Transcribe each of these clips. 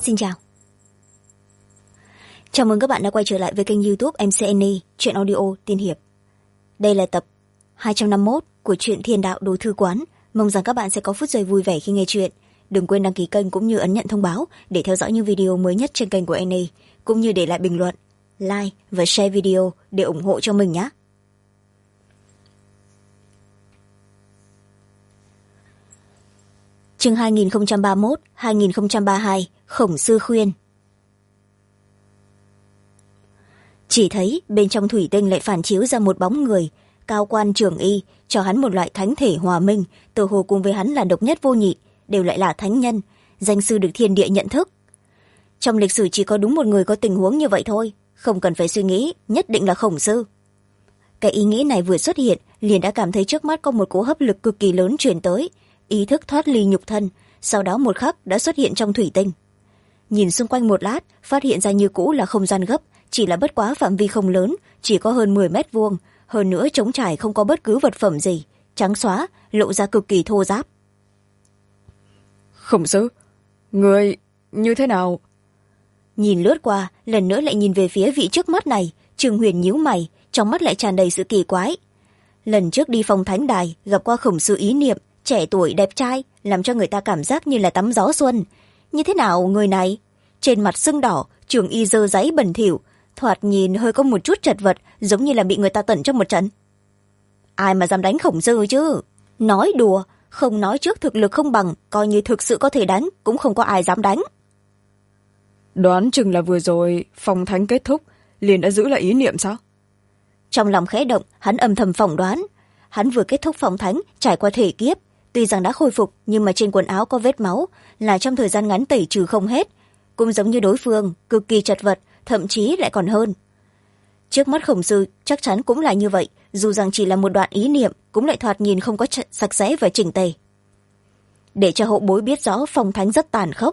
xin chào. Chào mừng các bạn đã quay trở lại với kênh YouTube MCNE Truyện Audio Tiên Hiệp. Đây là tập 251 của truyện Thiên Đạo Đồ Thư Quán. Mong rằng các bạn sẽ có phút giây vui vẻ khi nghe chuyện. Đừng quên đăng ký kênh cũng như ấn nhận thông báo để theo dõi những video mới nhất trên kênh của NE, cũng như để lại bình luận, like và share video để ủng hộ cho mình nhé. Chương 2031-2032 Khổng Sư Khuyên. Chỉ thấy bên trong thủy tinh lại phản chiếu ra một bóng người, cao quan trưởng y, cho hắn một loại thánh thể hòa minh, tự hồ cùng với hắn là độc nhất vô nhị, đều lại là thánh nhân, danh sư được thiên địa nhận thức. Trong lịch sử chỉ có đúng một người có tình huống như vậy thôi, không cần phải suy nghĩ, nhất định là Khổng Sư. Cái ý nghĩ này vừa xuất hiện, liền đã cảm thấy trước mắt có một cỗ hấp lực cực kỳ lớn truyền tới, ý thức thoát ly nhục thân, sau đó một khắc đã xuất hiện trong thủy tinh. Nhìn xung quanh một lát, phát hiện ra như cũ là không gian gấp, chỉ là bất quá phạm vi không lớn, chỉ có hơn 10 mét vuông, hơn nữa trống trải không có bất cứ vật phẩm gì, trắng xóa, lộ ra cực kỳ thô ráp. Khổng Sư, người như thế nào? Nhìn lướt qua, lần nữa lại nhìn về phía vị trước mắt này, Trương Huyền nhíu mày, trong mắt lại tràn đầy sự kỳ quái. Lần trước đi phòng thánh đài, gặp qua Khổng Sư ý niệm, trẻ tuổi đẹp trai, làm cho người ta cảm giác như là tắm gió xuân. Như thế nào người này? Trên mặt sưng đỏ, trường y dơ giấy bẩn thỉu, thoạt nhìn hơi có một chút chật vật, giống như là bị người ta tẩn trong một trận. Ai mà dám đánh Khổng Sư chứ? Nói đùa, không nói trước thực lực không bằng, coi như thực sự có thể đánh, cũng không có ai dám đánh. Đoán chừng là vừa rồi phong thánh kết thúc, liền đã giữ lại ý niệm sao? Trong lòng khẽ động, hắn âm thầm phỏng đoán. Hắn vừa kết thúc phong thánh, trải qua thể kiếp, tuy rằng đã khôi phục, nhưng mà trên quần áo có vết máu, là trong thời gian ngắn tẩy trừ không hết. Cũng giống như đối phương, cực kỳ chật vật, thậm chí lại còn hơn. Trước mắt Khổng Sư chắc chắn cũng là như vậy, dù rằng chỉ là một đoạn ý niệm, cũng lại thoạt nhìn không có sạch sẽ và chỉnh tề. Để cho hậu bối biết rõ phong thánh rất tàn khốc.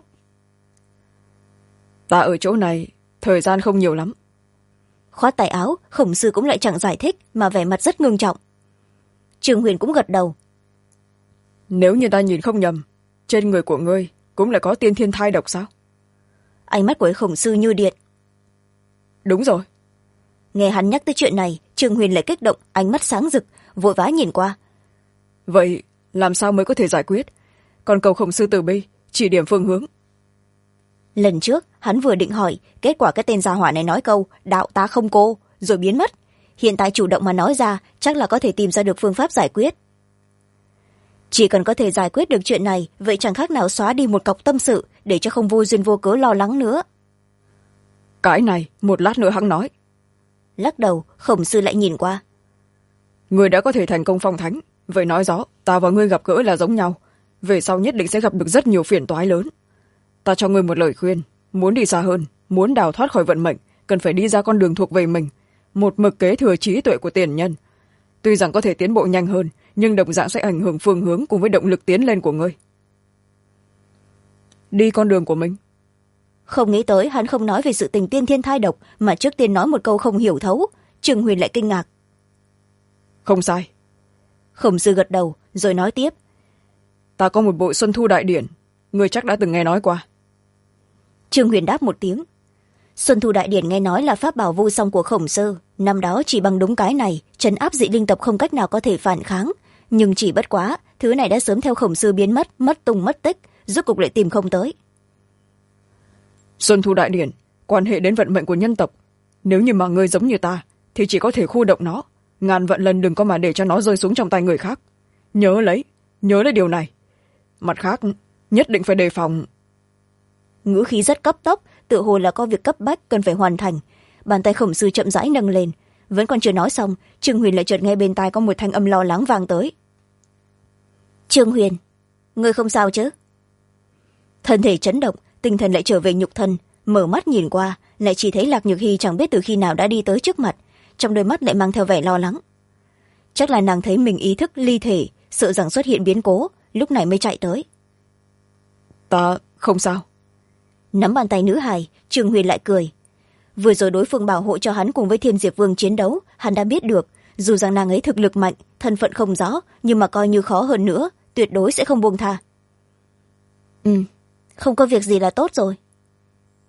Ta ở chỗ này, thời gian không nhiều lắm. Khoát tay áo, Khổng Sư cũng lại chẳng giải thích, mà vẻ mặt rất ngưng trọng. Trương Huyền cũng gật đầu. Nếu như ta nhìn không nhầm, trên người của ngươi cũng lại có tiên thiên thai độc sao? Ánh mắt của Khổng Sư như điện. Đúng rồi. Nghe hắn nhắc tới chuyện này, Trương Huyền lại kích động, ánh mắt sáng rực, vội vã nhìn qua. Vậy làm sao mới có thể giải quyết? Còn cầu Khổng Sư từ bi, chỉ điểm phương hướng. Lần trước hắn vừa định hỏi, kết quả cái tên gia hỏa này nói câu đạo ta không cô, rồi biến mất. Hiện tại chủ động mà nói ra, chắc là có thể tìm ra được phương pháp giải quyết. Chỉ cần có thể giải quyết được chuyện này, vậy chẳng khác nào xóa đi một cọc tâm sự, để cho không vô duyên vô cớ lo lắng nữa. Cái này một lát nữa hắn nói. Lắc đầu, Khổng Sư lại nhìn qua. Người đã có thể thành công phong thánh, vậy nói rõ ta và ngươi gặp gỡ là giống nhau, về sau nhất định sẽ gặp được rất nhiều phiền toái lớn. Ta cho ngươi một lời khuyên, muốn đi xa hơn, muốn đào thoát khỏi vận mệnh, cần phải đi ra con đường thuộc về mình, một mực kế thừa trí tuệ của tiền nhân. Tuy rằng có thể tiến bộ nhanh hơn, nhưng đồng dạng sẽ ảnh hưởng phương hướng cùng với động lực tiến lên của ngươi. Đi con đường của mình. Không nghĩ tới hắn không nói về sự tình tiên thiên thai độc, mà trước tiên nói một câu không hiểu thấu. Trương Huyền lại kinh ngạc. Không sai. Khổng Sư gật đầu, rồi nói tiếp. Ta có một bộ Xuân Thu Đại Điển, ngươi chắc đã từng nghe nói qua. Trương Huyền đáp một tiếng. Xuân Thu Đại Điển nghe nói là pháp bảo vô song của Khổng Sư, năm đó chỉ bằng đúng cái này, trấn áp dị linh tộc không cách nào có thể phản kháng, nhưng chỉ bất quá, thứ này đã sớm theo Khổng Sư biến mất, mất tung mất tích, rốt cục lại tìm không tới. Xuân Thu Đại Điển quan hệ đến vận mệnh của nhân tộc, nếu như mà ngươi giống như ta thì chỉ có thể khu động nó, ngàn vạn lần đừng có mà để cho nó rơi xuống trong tay người khác. Nhớ lấy điều này. Mặt khác, nhất định phải đề phòng. Ngữ khí rất cấp tốc, tự hồ là có việc cấp bách cần phải hoàn thành. Bàn tay Khổng Sư chậm rãi nâng lên, vẫn còn chưa nói xong, Trương Huyền lại chợt nghe bên tai có một thanh âm lo lắng vang tới. Trương Huyền, ngươi không sao chứ? Thân thể chấn động, tinh thần lại trở về nhục thân, mở mắt nhìn qua, lại chỉ thấy Lạc Nhược Hy chẳng biết từ khi nào đã đi tới trước mặt, trong đôi mắt lại mang theo vẻ lo lắng. Chắc là nàng thấy mình ý thức ly thể, sợ rằng xuất hiện biến cố, lúc này mới chạy tới. Ta không sao. Nắm bàn tay nữ hài, Trương Huyền lại cười. Vừa rồi đối phương bảo hộ cho hắn cùng với Thiên Diệp Vương chiến đấu, hắn đã biết được, dù rằng nàng ấy thực lực mạnh, thân phận không rõ, nhưng mà coi như khó hơn nữa, tuyệt đối sẽ không buông tha. Không có việc gì là tốt rồi.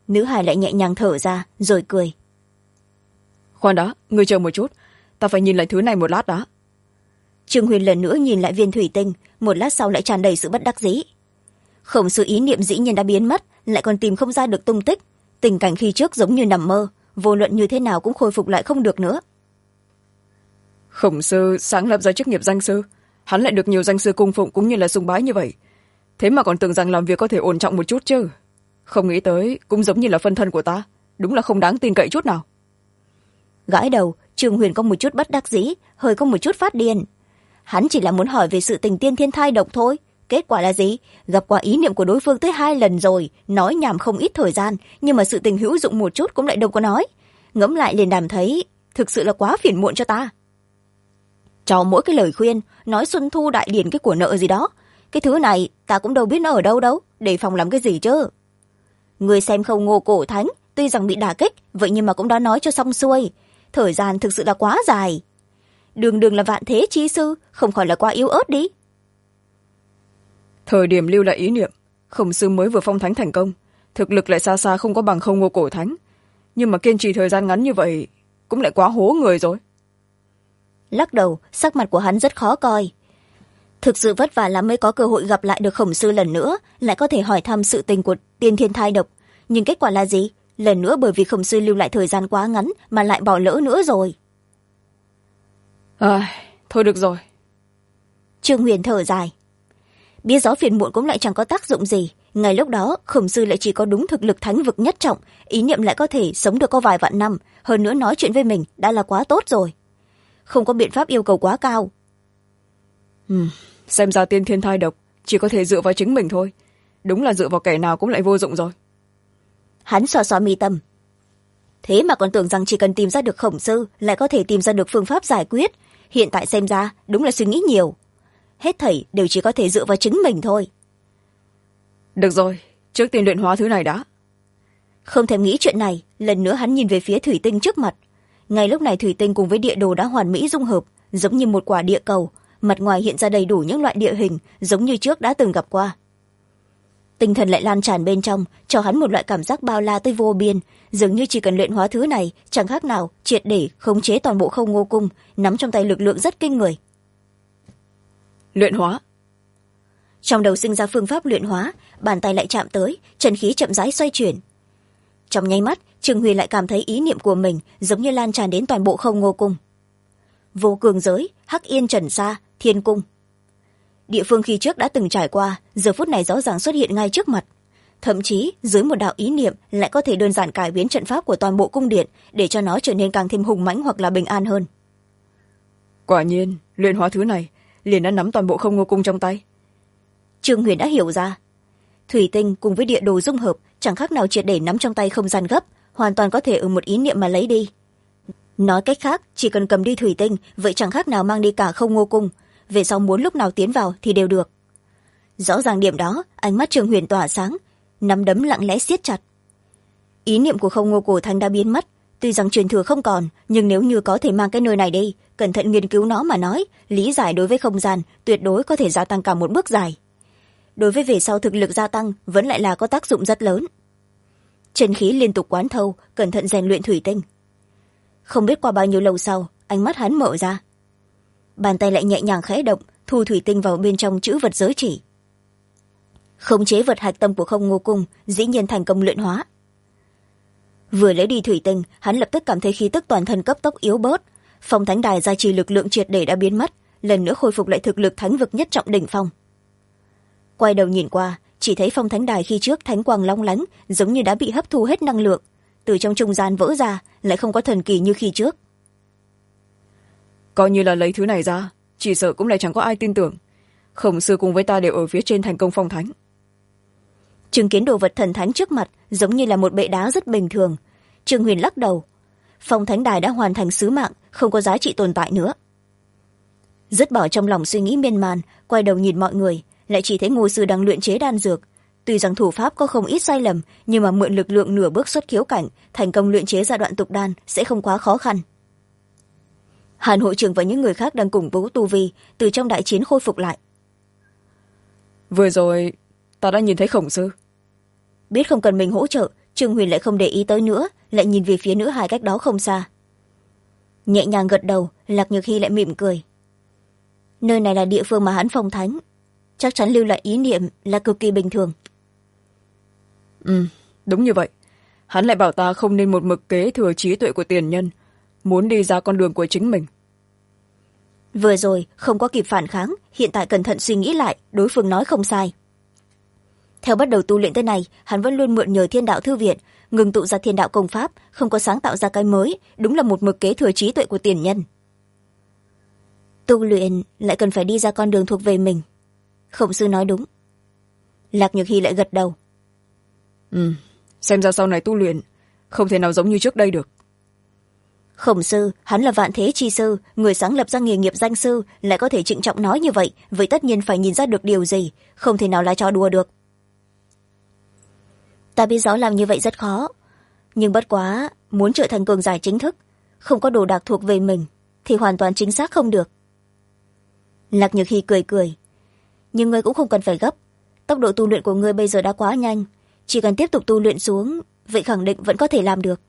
Nữ hải lại nhẹ nhàng thở ra rồi cười. Khoan đã, ngươi chờ một chút, ta phải nhìn lại thứ này một lát đã. Trương Huyền lần nữa nhìn lại viên thủy tinh, một lát sau lại tràn đầy sự bất đắc dĩ. Khổng Sư ý niệm dĩ nhiên đã biến mất, lại còn tìm không ra được tung tích. Tình cảnh khi trước giống như nằm mơ, vô luận như thế nào cũng khôi phục lại không được nữa. Khổng Sư sáng lập ra chức nghiệp danh sư, hắn lại được nhiều danh sư cung phụng cũng như là sùng bái như vậy, thế mà còn tưởng rằng làm việc có thể ổn trọng một chút chứ. Không nghĩ tới cũng giống như là phân thân của ta, đúng là không đáng tin cậy chút nào. Gãi đầu, Trương Huyền có một chút bất đắc dĩ, hơi có một chút phát điên. Hắn chỉ là muốn hỏi về sự tình tiên thiên thai độc thôi. Kết quả là gì? Gặp qua ý niệm của đối phương tới 2 lần rồi, nói nhảm không ít thời gian, nhưng mà sự tình hữu dụng một chút cũng lại đâu có nói. Ngẫm lại liền cảm thấy thực sự là quá phiền muộn cho ta. Cho mỗi cái lời khuyên, nói xuân thu đại điển cái của nợ gì đó. Cái thứ này ta cũng đâu biết nó ở đâu đâu, đề phòng làm cái gì chứ. Người xem không Ngô Cổ Thánh, tuy rằng bị đả kích, vậy nhưng mà cũng đã nói cho xong xuôi. Thời gian thực sự là quá dài. Đường đường là vạn thế chi sư, không khỏi là quá yếu ớt đi. Thời điểm lưu lại ý niệm, Khổng Sư mới vừa phong thánh thành công, thực lực lại xa xa không có bằng không Ngô Cổ Thánh, nhưng mà kiên trì thời gian ngắn như vậy cũng lại quá hố người rồi. Lắc đầu, sắc mặt của hắn rất khó coi. Thực sự vất vả lắm mới có cơ hội gặp lại được Khổng Sư lần nữa, lại có thể hỏi thăm sự tình của tiên thiên thai độc, nhưng kết quả là gì? Lần nữa bởi vì Khổng Sư lưu lại thời gian quá ngắn mà lại bỏ lỡ nữa rồi. Thôi được rồi. Trương Huyền thở dài. Biết gió phiền muộn cũng lại chẳng có tác dụng gì. Ngay lúc đó Khổng Sư lại chỉ có đúng thực lực thánh vực nhất trọng, ý niệm lại có thể sống được có vài vạn năm, hơn nữa nói chuyện với mình đã là quá tốt rồi, không có biện pháp yêu cầu quá cao. Xem ra tiên thiên thai độc chỉ có thể dựa vào chính mình thôi, đúng là dựa vào kẻ nào cũng lại vô dụng rồi. Hắn xoa xoa mi tâm. Thế mà còn tưởng rằng chỉ cần tìm ra được Khổng Sư lại có thể tìm ra được phương pháp giải quyết, hiện tại xem ra đúng là suy nghĩ nhiều. Hết thảy đều chỉ có thể dựa vào chính mình thôi. Được rồi, trước tiên luyện hóa thứ này đã. Không thèm nghĩ chuyện này, lần nữa hắn nhìn về phía thủy tinh trước mặt. Ngay lúc này thủy tinh cùng với địa đồ đã hoàn mỹ dung hợp, giống như một quả địa cầu, mặt ngoài hiện ra đầy đủ những loại địa hình giống như trước đã từng gặp qua. Tinh thần lại lan tràn bên trong, cho hắn một loại cảm giác bao la tới vô biên, dường như chỉ cần luyện hóa thứ này chẳng khác nào triệt để khống chế toàn bộ Không Ngô Cung, nắm trong tay lực lượng rất kinh người. Luyện hóa. Trong đầu sinh ra phương pháp luyện hóa, bàn tay lại chạm tới, chân khí chậm rãi xoay chuyển. Trong nháy mắt, Trương Huyền lại cảm thấy ý niệm của mình giống như lan tràn đến toàn bộ Không Ngô Cung. Vô Cường Giới, Hắc Yên Trần Sa, Thiên Cung. Địa phương khi trước đã từng trải qua, giờ phút này rõ ràng xuất hiện ngay trước mặt. Thậm chí, dưới một đạo ý niệm lại có thể đơn giản cải biến trận pháp của toàn bộ cung điện để cho nó trở nên càng thêm hùng mãnh hoặc là bình an hơn. Quả nhiên, luyện hóa thứ này liền đã nắm toàn bộ Không Ngô Cung trong tay. Trương Huyền đã hiểu ra. Thủy tinh cùng với địa đồ dung hợp chẳng khác nào triệt để nắm trong tay không gian gấp, hoàn toàn có thể ở một ý niệm mà lấy đi. Nói cách khác, chỉ cần cầm đi thủy tinh, vậy chẳng khác nào mang đi cả Không Ngô Cung, về sau muốn lúc nào tiến vào thì đều được. Rõ ràng điểm đó, ánh mắt Trương Huyền tỏa sáng, nắm đấm lặng lẽ siết chặt. Ý niệm của Không Ngô Cổ Thánh đã biến mất, tuy rằng truyền thừa không còn, nhưng nếu như có thể mang cái nơi này đi, cẩn thận nghiên cứu nó mà nói, lý giải đối với không gian tuyệt đối có thể gia tăng cả một bước dài. Đối với về sau thực lực gia tăng vẫn lại là có tác dụng rất lớn. Chân khí liên tục quán thâu, cẩn thận rèn luyện thủy tinh. Không biết qua bao nhiêu lâu sau, ánh mắt hắn mở ra. Bàn tay lại nhẹ nhàng khẽ động, thu thủy tinh vào bên trong chữ vật giới chỉ. Khống chế vật hạch tâm của Không Ngô Cung dĩ nhiên thành công luyện hóa. Vừa lấy đi thủy tinh, hắn lập tức cảm thấy khí tức toàn thân cấp tốc yếu bớt. Phong thánh đài gia trì lực lượng triệt để đã biến mất, lần nữa khôi phục lại thực lực thánh vực nhất trọng đỉnh phong. Quay đầu nhìn qua, chỉ thấy phong thánh đài khi trước thánh quang long lánh, giống như đã bị hấp thu hết năng lượng, từ trong trung gian vỡ ra, lại không có thần kỳ như khi trước. Coi như là lấy thứ này ra, chỉ sợ cũng lại chẳng có ai tin tưởng. Khổng Sư cùng với ta đều ở phía trên thành công phong thánh. Chứng kiến đồ vật thần thánh trước mặt giống như là một bệ đá rất bình thường. Trương Huyền lắc đầu. Phong thánh đài đã hoàn thành sứ mạng, không có giá trị tồn tại nữa. Dứt bỏ trong lòng suy nghĩ miên man, quay đầu nhìn mọi người, lại chỉ thấy Ngô Sư đang luyện chế đan dược. Tuy rằng thủ pháp có không ít sai lầm, nhưng mà mượn lực lượng nửa bước xuất khiếu cảnh, thành công luyện chế giai đoạn tục đan sẽ không quá khó khăn. Hàn hội trưởng và những người khác đang củng cố tu vi, từ trong đại chiến khôi phục lại. Vừa rồi ta đã nhìn thấy Khổng Sư. Biết không cần mình hỗ trợ, trương huyền lại không để ý tới nữa, lại nhìn về phía nữ hài cách đó không xa. Nhẹ nhàng gật đầu, Lạc Nhược Hy lại mỉm cười. Nơi này là địa phương mà hắn phong thánh, chắc chắn lưu lại ý niệm là cực kỳ bình thường. Đúng như vậy. Hắn lại bảo ta không nên một mực kế thừa trí tuệ của tiền nhân, muốn đi ra con đường của chính mình. Vừa rồi không có kịp phản kháng, hiện tại cẩn thận suy nghĩ lại, đối phương nói không sai. Theo bắt đầu tu luyện tới này, hắn vẫn luôn mượn nhờ thiên đạo thư viện, ngừng tụ ra thiên đạo công pháp, không có sáng tạo ra cái mới, đúng là một mực kế thừa trí tuệ của tiền nhân. Tu luyện lại cần phải đi ra con đường thuộc về mình. Khổng sư nói đúng. Lạc Nhược Hy lại gật đầu. Xem ra sau này tu luyện không thể nào giống như trước đây được. Khổng sư, hắn là vạn thế chi sư, người sáng lập ra nghề nghiệp danh sư, lại có thể trịnh trọng nói như vậy, vậy tất nhiên phải nhìn ra được điều gì, không thể nào là trò đùa được. Ta biết rõ làm như vậy rất khó, nhưng bất quá muốn trở thành cường giả chính thức, không có đồ đạc thuộc về mình thì hoàn toàn chính xác không được. Lạc Nhược Hy cười cười. Nhưng ngươi cũng không cần phải gấp, tốc độ tu luyện của ngươi bây giờ đã quá nhanh, chỉ cần tiếp tục tu luyện xuống, vậy khẳng định vẫn có thể làm được.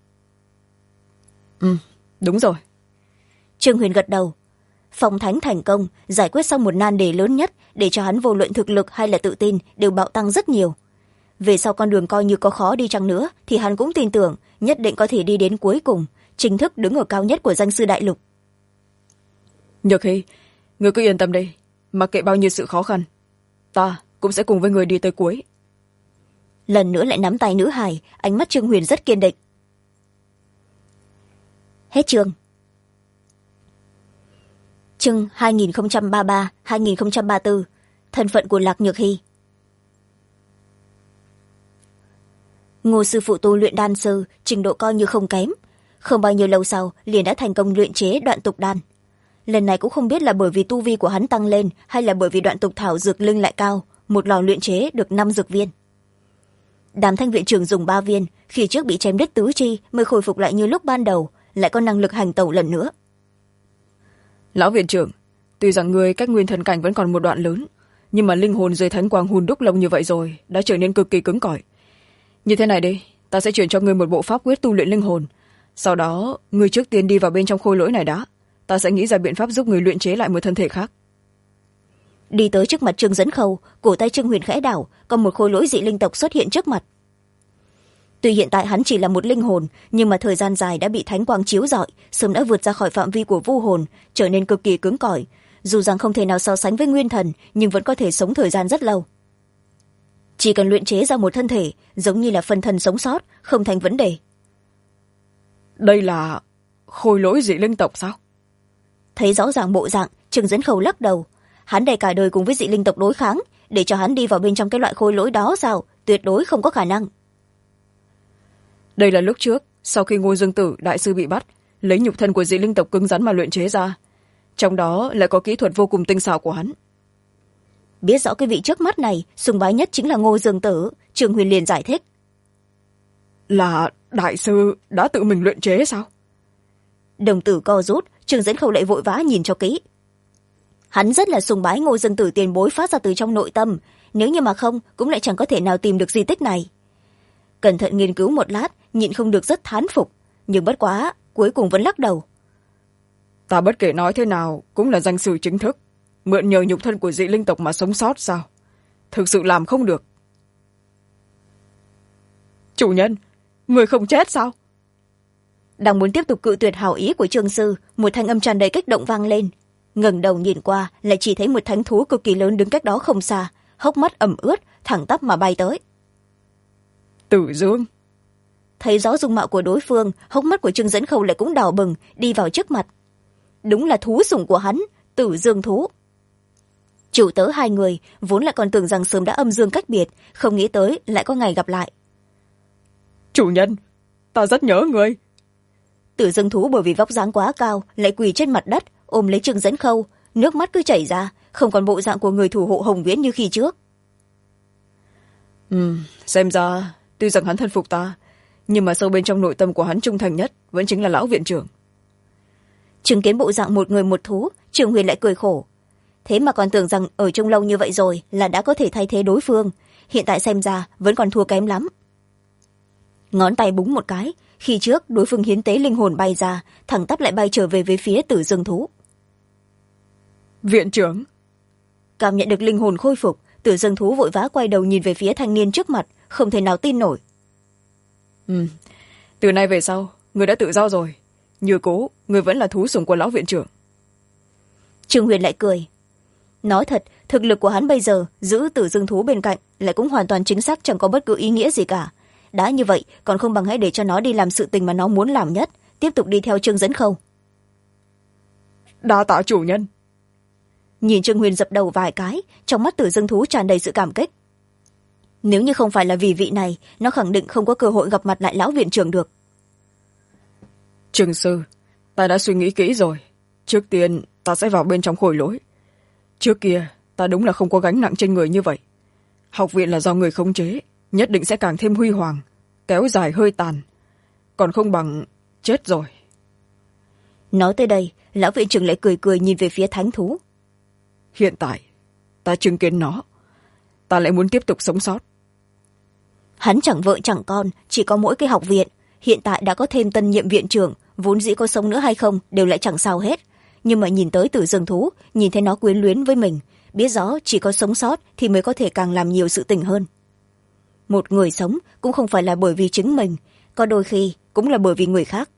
Đúng rồi. Trương Huyền gật đầu. Phong thánh thành công, giải quyết xong một nan đề lớn nhất, để cho hắn vô luận thực lực hay là tự tin đều bạo tăng rất nhiều. Về sau con đường coi như có khó đi chăng nữa, thì hắn cũng tin tưởng nhất định có thể đi đến cuối cùng, chính thức đứng ở cao nhất của danh sư đại lục. Nhược Hy, người cứ yên tâm đi, mặc kệ bao nhiêu sự khó khăn, ta cũng sẽ cùng với người đi tới cuối. Lần nữa lại nắm tay nữ hài, ánh mắt Trương Huyền rất kiên định. Hết chương. Chương 2033-2034, thân phận của Lạc Nhược Hy. Ngô sư phụ tu luyện đan sư, trình độ coi như không kém, không bao nhiêu lâu sau liền đã thành công luyện chế đoạn tục đan. Lần này cũng không biết là bởi vì tu vi của hắn tăng lên hay là bởi vì đoạn tục thảo dược linh lại cao, một lò luyện chế được 5 dược viên. Đàm Thanh viện trưởng dùng 3 viên, khi trước bị chém đứt tứ chi mới khôi phục lại như lúc ban đầu, lại có năng lực hành tẩu lần nữa. Lão viện trưởng, tuy rằng người cách nguyên thần cảnh vẫn còn một đoạn lớn, nhưng mà linh hồn dưới thánh quang hun đúc lông như vậy rồi đã trở nên cực kỳ cứng cỏi. Như thế này đi, ta sẽ chuyển cho ngươi một bộ pháp quyết tu luyện linh hồn, sau đó ngươi trước tiên đi vào bên trong khôi lỗi này đã, ta sẽ nghĩ ra biện pháp giúp người luyện chế lại một thân thể khác. Đi tới trước mặt Trương Dẫn Khâu, cổ tay Trương Huyền khẽ đảo, còn một khôi lỗi dị linh tộc xuất hiện trước mặt. Tuy hiện tại hắn chỉ là một linh hồn, nhưng mà thời gian dài đã bị thánh quang chiếu rọi, sớm đã vượt ra khỏi phạm vi của vu hồn, trở nên cực kỳ cứng cỏi. Dù rằng không thể nào so sánh với nguyên thần, nhưng vẫn có thể sống thời gian rất lâu. Chỉ cần luyện chế ra một thân thể, giống như là phân thân sống sót, không thành vấn đề. Đây là khôi lỗi dị linh tộc sao? Thấy rõ ràng bộ dạng, Trương Dẫn Khâu lắc đầu. Hắn đầy cả đời cùng với dị linh tộc đối kháng, để cho hắn đi vào bên trong cái loại khôi lỗi đó sao? Tuyệt đối không có khả năng. Đây là lúc trước, sau khi Ngô Dương Tử đại sư bị bắt, lấy nhục thân của dị linh tộc cứng rắn mà luyện chế ra. Trong đó lại có kỹ thuật vô cùng tinh xảo của hắn. Biết rõ cái vị trước mắt này, sùng bái nhất chính là Ngô Dương Tử, Trương Huyền liền giải thích. Là đại sư đã tự mình luyện chế sao? Đồng tử co rút, Trương Dẫn Khâu lại vội vã nhìn cho kỹ. Hắn rất là sùng bái Ngô Dương Tử tiền bối phát ra từ trong nội tâm, nếu như mà không cũng lại chẳng có thể nào tìm được di tích này. Cẩn thận nghiên cứu một lát, nhịn không được rất thán phục, nhưng bất quá cuối cùng vẫn lắc đầu. Ta bất kể nói thế nào cũng là danh sư chính thức, mượn nhờ nhục thân của dị linh tộc mà sống sót sao? Thực sự làm không được. Chủ nhân, người không chết sao? Đang muốn tiếp tục cự tuyệt hảo ý của Trương sư, một thanh âm tràn đầy kích động vang lên. Ngẩng đầu nhìn qua, lại chỉ thấy một thánh thú cực kỳ lớn đứng cách đó không xa, hốc mắt ẩm ướt, thẳng tắp mà bay tới. Tử Dương. Thấy rõ dung mạo của đối phương, hốc mắt của Trương Dẫn Khâu lại cũng đỏ bừng, đi vào trước mặt. Đúng là thú sủng của hắn, Tử Dương thú. Chủ tớ hai người vốn lại còn tưởng rằng sớm đã âm dương cách biệt, không nghĩ tới lại có ngày gặp lại. Chủ nhân, ta rất nhớ người. Tử Dương thú bởi vì vóc dáng quá cao, lại quỳ trên mặt đất, ôm lấy Trương Dẫn Khâu, nước mắt cứ chảy ra, không còn bộ dạng của người thủ hộ Hồng Viễn như khi trước. Xem ra tuy rằng hắn thân phục ta, nhưng mà sâu bên trong nội tâm của hắn trung thành nhất vẫn chính là lão viện trưởng. Chứng kiến bộ dạng một người một thú, Trương Huyền lại cười khổ. Thế mà còn tưởng rằng ở chung lâu như vậy rồi là đã có thể thay thế đối phương, hiện tại xem ra vẫn còn thua kém lắm. ngón tay búng một cái, khi trước đối phương hiến tế linh hồn bay ra, thẳng tắp lại bay trở về với phía Tử Dương thú. Viện trưởng. Cảm nhận được linh hồn khôi phục, Tử Dương thú vội vã quay đầu nhìn về phía thanh niên trước mặt, không thể nào tin nổi. Từ nay về sau người đã tự do rồi, như cố người vẫn là thú sủng của lão viện trưởng. Trương Huyền lại cười. Nói thật, thực lực của hắn bây giờ giữ Tử Dương thú bên cạnh lại cũng hoàn toàn chính xác, chẳng có bất cứ ý nghĩa gì cả. Đã như vậy còn không bằng hãy để cho nó đi làm sự tình mà nó muốn làm nhất, tiếp tục đi theo Trương Dẫn Khâu. Đa tạ chủ nhân. Nhìn Trương Huyền dập đầu vài cái, trong mắt Tử Dương thú tràn đầy sự cảm kích. Nếu như không phải là vì vị này, nó khẳng định không có cơ hội gặp mặt lại lão viện trưởng được. Trương sư, ta đã suy nghĩ kỹ rồi. Trước tiên ta sẽ vào bên trong khôi lỗi. Trước kia ta đúng là không có gánh nặng trên người như vậy. Học viện là do người khống chế, nhất định sẽ càng thêm huy hoàng, kéo dài hơi tàn, còn không bằng chết rồi. Nói tới đây, lão viện trưởng lại cười cười nhìn về phía thánh thú. Hiện tại ta chứng kiến nó, ta lại muốn tiếp tục sống sót. Hắn chẳng vợ chẳng con, chỉ có mỗi cái học viện. Hiện tại đã có thêm tân nhiệm viện trưởng, vốn dĩ có sống nữa hay không đều lại chẳng sao hết. Nhưng mà nhìn tới Tử Dương thú, nhìn thấy nó quyến luyến với mình, biết rõ chỉ có sống sót thì mới có thể càng làm nhiều sự tình hơn. Một người sống cũng không phải là bởi vì chính mình, có đôi khi cũng là bởi vì người khác.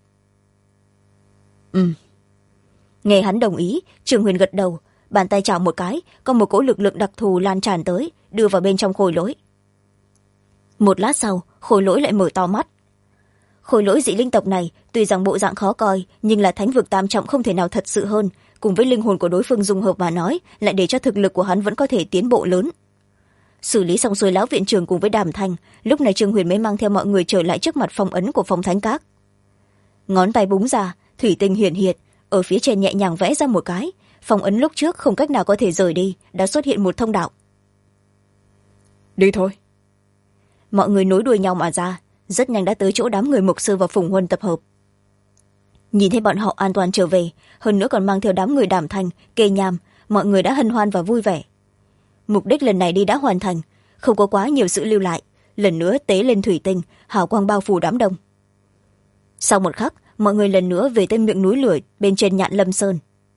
Nghe hắn đồng ý, Trương Huyền gật đầu, bàn tay chảo một cái, có một cỗ lực lượng đặc thù lan tràn tới, đưa vào bên trong khôi lỗi. Một lát sau, khôi lỗi lại mở to mắt. Khôi lỗi dị linh tộc này tuy rằng bộ dạng khó coi, nhưng là thánh vực tam trọng không thể nào thật sự hơn, cùng với linh hồn của đối phương dung hợp mà nói, lại để cho thực lực của hắn vẫn có thể tiến bộ lớn. Xử lý xong xuôi lão viện trưởng cùng với Đàm Thanh, lúc này Trương Huyền mới mang theo mọi người trở lại trước mặt phong ấn của phong thánh các. Ngón tay búng ra, thủy tinh hiển hiện, ở phía trên nhẹ nhàng vẽ ra một cái, phong ấn lúc trước không cách nào có thể rời đi, đã xuất hiện một thông đạo. Đi thôi. Mọi người nối đuôi nhau mà ra, rất nhanh đã tới chỗ đám người mục sư và Phùng Huân tập hợp. Nhìn thấy bọn họ an toàn trở về, hơn nữa còn mang theo đám người Đàm Thanh, Kê Nham, mọi người đã hân hoan và vui vẻ. Mục đích lần này đi đã hoàn thành, không có quá nhiều sự lưu lại, lần nữa tế lên thủy tinh, hào quang bao phủ đám đông. Sau một khắc, mọi người lần nữa về tới miệng núi lửa bên trên Nhạn Lâm Sơn.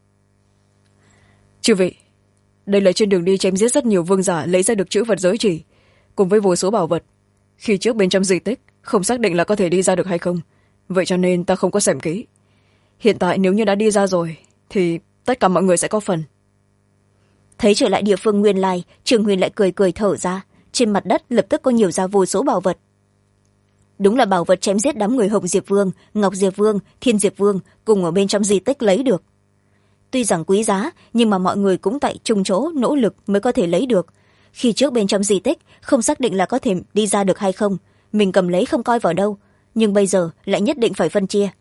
Chư vị, đây là trên đường đi chém giết rất nhiều vương giả lấy ra được chữ vật giới chỉ, cùng với vô số bảo vật. Khi trước bên trong di tích không xác định là có thể đi ra được hay không, vậy cho nên ta không có xem kỹ. Hiện tại nếu như đã đi ra rồi thì tất cả mọi người sẽ có phần. Thấy trở lại địa phương nguyên lai, Trương Huyền lại cười cười thở ra, trên mặt đất lập tức có nhiều ra vô số bảo vật. Đúng là bảo vật chém giết đám người Hồng Diệp Vương, Ngọc Diệp Vương, Thiên Diệp Vương cùng ở bên trong di tích lấy được. Tuy rằng quý giá, nhưng mà mọi người cũng tại chung chỗ nỗ lực mới có thể lấy được. Khi trước bên trong di tích không xác định là có thể đi ra được hay không, mình cầm lấy không coi vào đâu, nhưng bây giờ lại nhất định phải phân chia.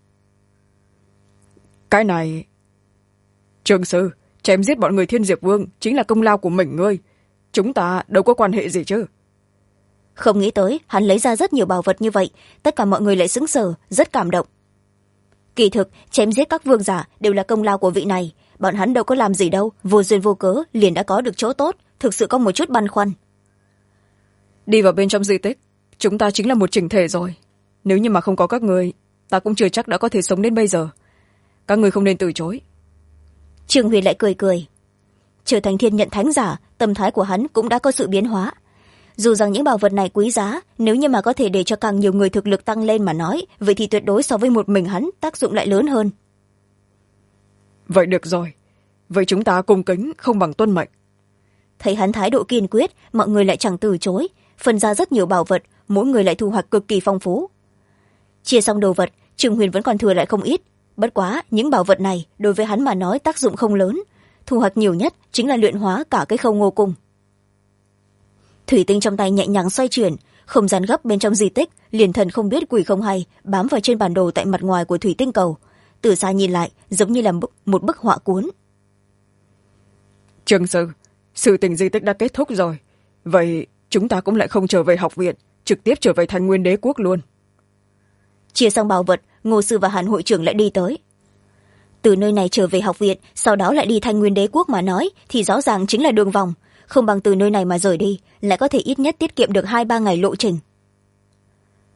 Cái này... Trương sư, chém giết bọn người Thiên Diệp Vương chính là công lao của mình ngươi, chúng ta đâu có quan hệ gì chứ. Không nghĩ tới hắn lấy ra rất nhiều bảo vật như vậy, tất cả mọi người lại sững sờ, rất cảm động. Kỳ thực chém giết các vương giả đều là công lao của vị này, bọn hắn đâu có làm gì đâu, vô duyên vô cớ liền đã có được chỗ tốt, thực sự có một chút băn khoăn. Đi vào bên trong di tích, chúng ta chính là một chỉnh thể rồi. Nếu như mà không có các người, ta cũng chưa chắc đã có thể sống đến bây giờ. Các người không nên từ chối. Trương Huyền lại cười cười. Trở thành thiên nhận thánh giả, tâm thái của hắn cũng đã có sự biến hóa. Dù rằng những bảo vật này quý giá, nếu như mà có thể để cho càng nhiều người thực lực tăng lên mà nói, vậy thì tuyệt đối so với một mình hắn tác dụng lại lớn hơn. Vậy được rồi, vậy chúng ta cung kính không bằng tuân mệnh. Thấy hắn thái độ kiên quyết, mọi người lại chẳng từ chối, phân ra rất nhiều bảo vật, mỗi người lại thu hoạch cực kỳ phong phú. Chia xong đồ vật, Trương Huyền vẫn còn thừa lại không ít, bất quá những bảo vật này đối với hắn mà nói tác dụng không lớn, thu hoạch nhiều nhất chính là luyện hóa cả cái Khâu Ngô Cung. Thủy tinh trong tay nhẹ nhàng xoay chuyển, không gian gấp bên trong di tích liền thần không biết quỷ không hay bám vào trên bản đồ tại mặt ngoài của thủy tinh cầu, từ xa nhìn lại giống như là một bức họa cuốn. Trương sư, sự tình di tích đã kết thúc rồi, vậy chúng ta cũng lại không trở về học viện, trực tiếp trở về Thanh Nguyên Đế quốc luôn. Chia xong bảo vật, Ngô sư và Hàn hội trưởng lại đi tới. Từ nơi này trở về học viện, sau đó lại đi Thanh Nguyên Đế quốc mà nói thì rõ ràng chính là đường vòng, không bằng từ nơi này mà rời đi lại có thể ít nhất tiết kiệm được 2-3 ngày lộ trình.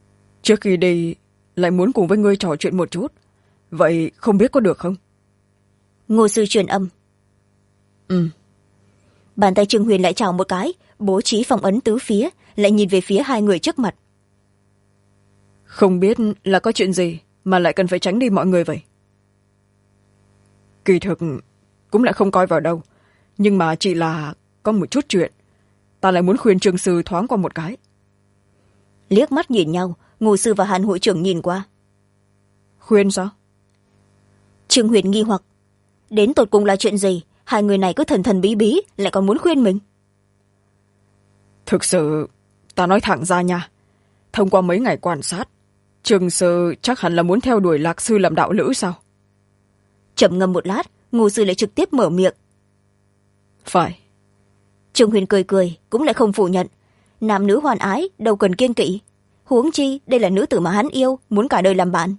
Trước khi đi lại muốn cùng với ngươi trò chuyện một chút, vậy không biết có được không? Ngô sư truyền âm. Ừ. Bàn tay Trương Huyền lại chào một cái, bố trí phong ấn tứ phía, lại nhìn về phía hai người trước mặt. Không biết là có chuyện gì mà lại cần phải tránh đi mọi người vậy? Kỳ thực cũng lại không coi vào đâu, nhưng mà chỉ là có một chút chuyện, ta lại muốn khuyên Trương sư thoáng qua một cái. Liếc mắt nhìn nhau, Ngô sư và Hàn hội trưởng nhìn qua. Khuyên sao? Trương Huyền nghi hoặc, đến tột cùng là chuyện gì, hai người này cứ thần thần bí bí lại còn muốn khuyên mình. Thực sự ta nói thẳng ra nha, thông qua mấy ngày quan sát, Trương sư chắc hẳn là muốn theo đuổi Lạc sư làm đạo lữ sao? Trầm ngâm một lát, Ngô sư lại trực tiếp mở miệng. Phải. Trương Huyền cười cười, cũng lại không phủ nhận. Nam nữ hoàn ái đâu cần kiêng kỵ, huống chi đây là nữ tử mà hắn yêu, muốn cả đời làm bạn.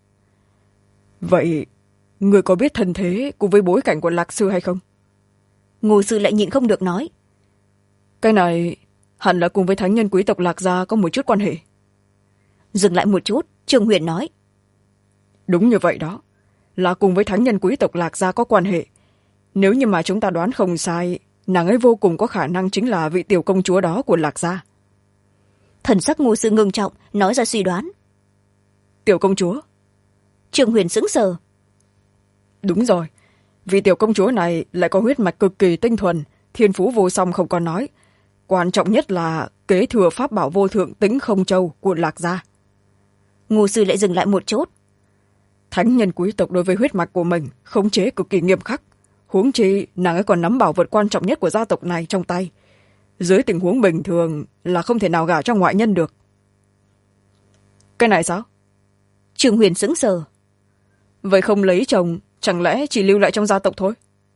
Vậy người có biết thân thế cùng với bối cảnh của Lạc sư hay không? Ngô sư lại nhịn không được nói. Cái này hẳn là cùng với thánh nhân quý tộc Lạc gia có một chút quan hệ. Dừng lại một chút, Trương Huyền nói. Đúng như vậy đó, là cùng với thánh nhân quý tộc Lạc gia có quan hệ. Nếu như mà chúng ta đoán không sai, nàng ấy vô cùng có khả năng chính là vị tiểu công chúa đó của Lạc gia. Thần sắc Ngô sư ngưng trọng, nói ra suy đoán. Tiểu công chúa? Trương Huyền sững sờ. Đúng rồi, vị tiểu công chúa này lại có huyết mạch cực kỳ tinh thuần, thiên phú vô song không còn nói. Quan trọng nhất là kế thừa pháp bảo vô thượng Tĩnh Không Châu của Lạc gia. Ngô sư lại dừng lại một chút. Thánh nhân quý tộc đối với huyết mạch của mình khống chế cực kỳ nghiêm khắc, huống chi nàng ấy còn nắm bảo vật quan trọng nhất của gia tộc này trong tay. Dưới tình huống bình thường là không thể nào gả cho ngoại nhân được. Cái này sao? Trương Huyền sững sờ. Vậy không lấy chồng, chẳng lẽ chỉ lưu lại trong gia tộc thôi?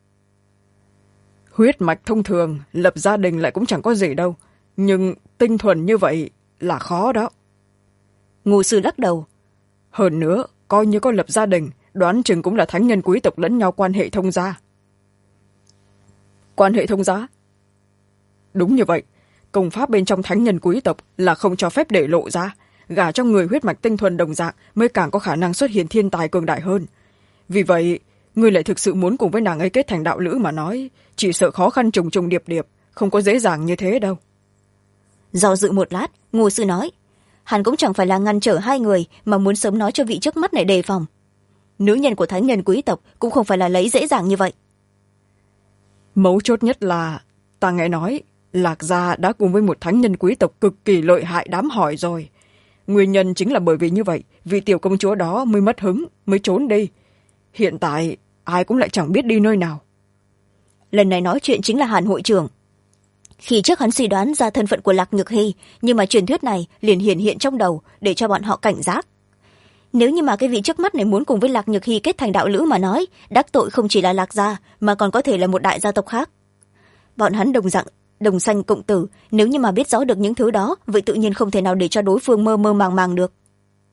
Huyết mạch thông thường lập gia đình lại cũng chẳng có gì đâu, nhưng tinh thuần như vậy là khó đó. Ngô sư lắc đầu. Hơn nữa, coi như có lập gia đình, đoán chừng cũng là thánh nhân quý tộc lẫn nhau quan hệ thông gia. Quan hệ thông gia? Đúng như vậy, công pháp bên trong thánh nhân quý tộc là không cho phép để lộ ra, gả cho người huyết mạch tinh thuần đồng dạng mới càng có khả năng xuất hiện thiên tài cường đại hơn. Vì vậy, ngươi lại thực sự muốn cùng với nàng ấy kết thành đạo lữ mà nói, chỉ sợ khó khăn trùng trùng điệp điệp, không có dễ dàng như thế đâu. Do dự một lát, Ngô sư nói, hắn cũng chẳng phải là ngăn trở hai người mà muốn sớm nói cho vị trước mắt này đề phòng. Nữ nhân của thánh nhân quý tộc cũng không phải là lấy dễ dàng như vậy. Mấu chốt nhất là ta nghe nói Lạc gia đã cùng với một thánh nhân quý tộc cực kỳ lợi hại đám hỏi rồi. Nguyên nhân chính là bởi vì như vậy, vị tiểu công chúa đó mới mất hứng, mới trốn đi. Hiện tại ai cũng lại chẳng biết đi nơi nào. Lần này nói chuyện chính là Hàn hội trưởng. Khi trước hắn suy đoán ra thân phận của Lạc Nhược Hy, nhưng mà truyền thuyết này liền hiển hiện trong đầu để cho bọn họ cảnh giác. Nếu như mà cái vị trước mắt này muốn cùng với Lạc Nhược Hy kết thành đạo lữ mà nói, đắc tội không chỉ là Lạc gia mà còn có thể là một đại gia tộc khác. Bọn hắn đồng sanh cộng tử, nếu như mà biết rõ được những thứ đó, vậy tự nhiên không thể nào để cho đối phương mơ mơ màng màng được.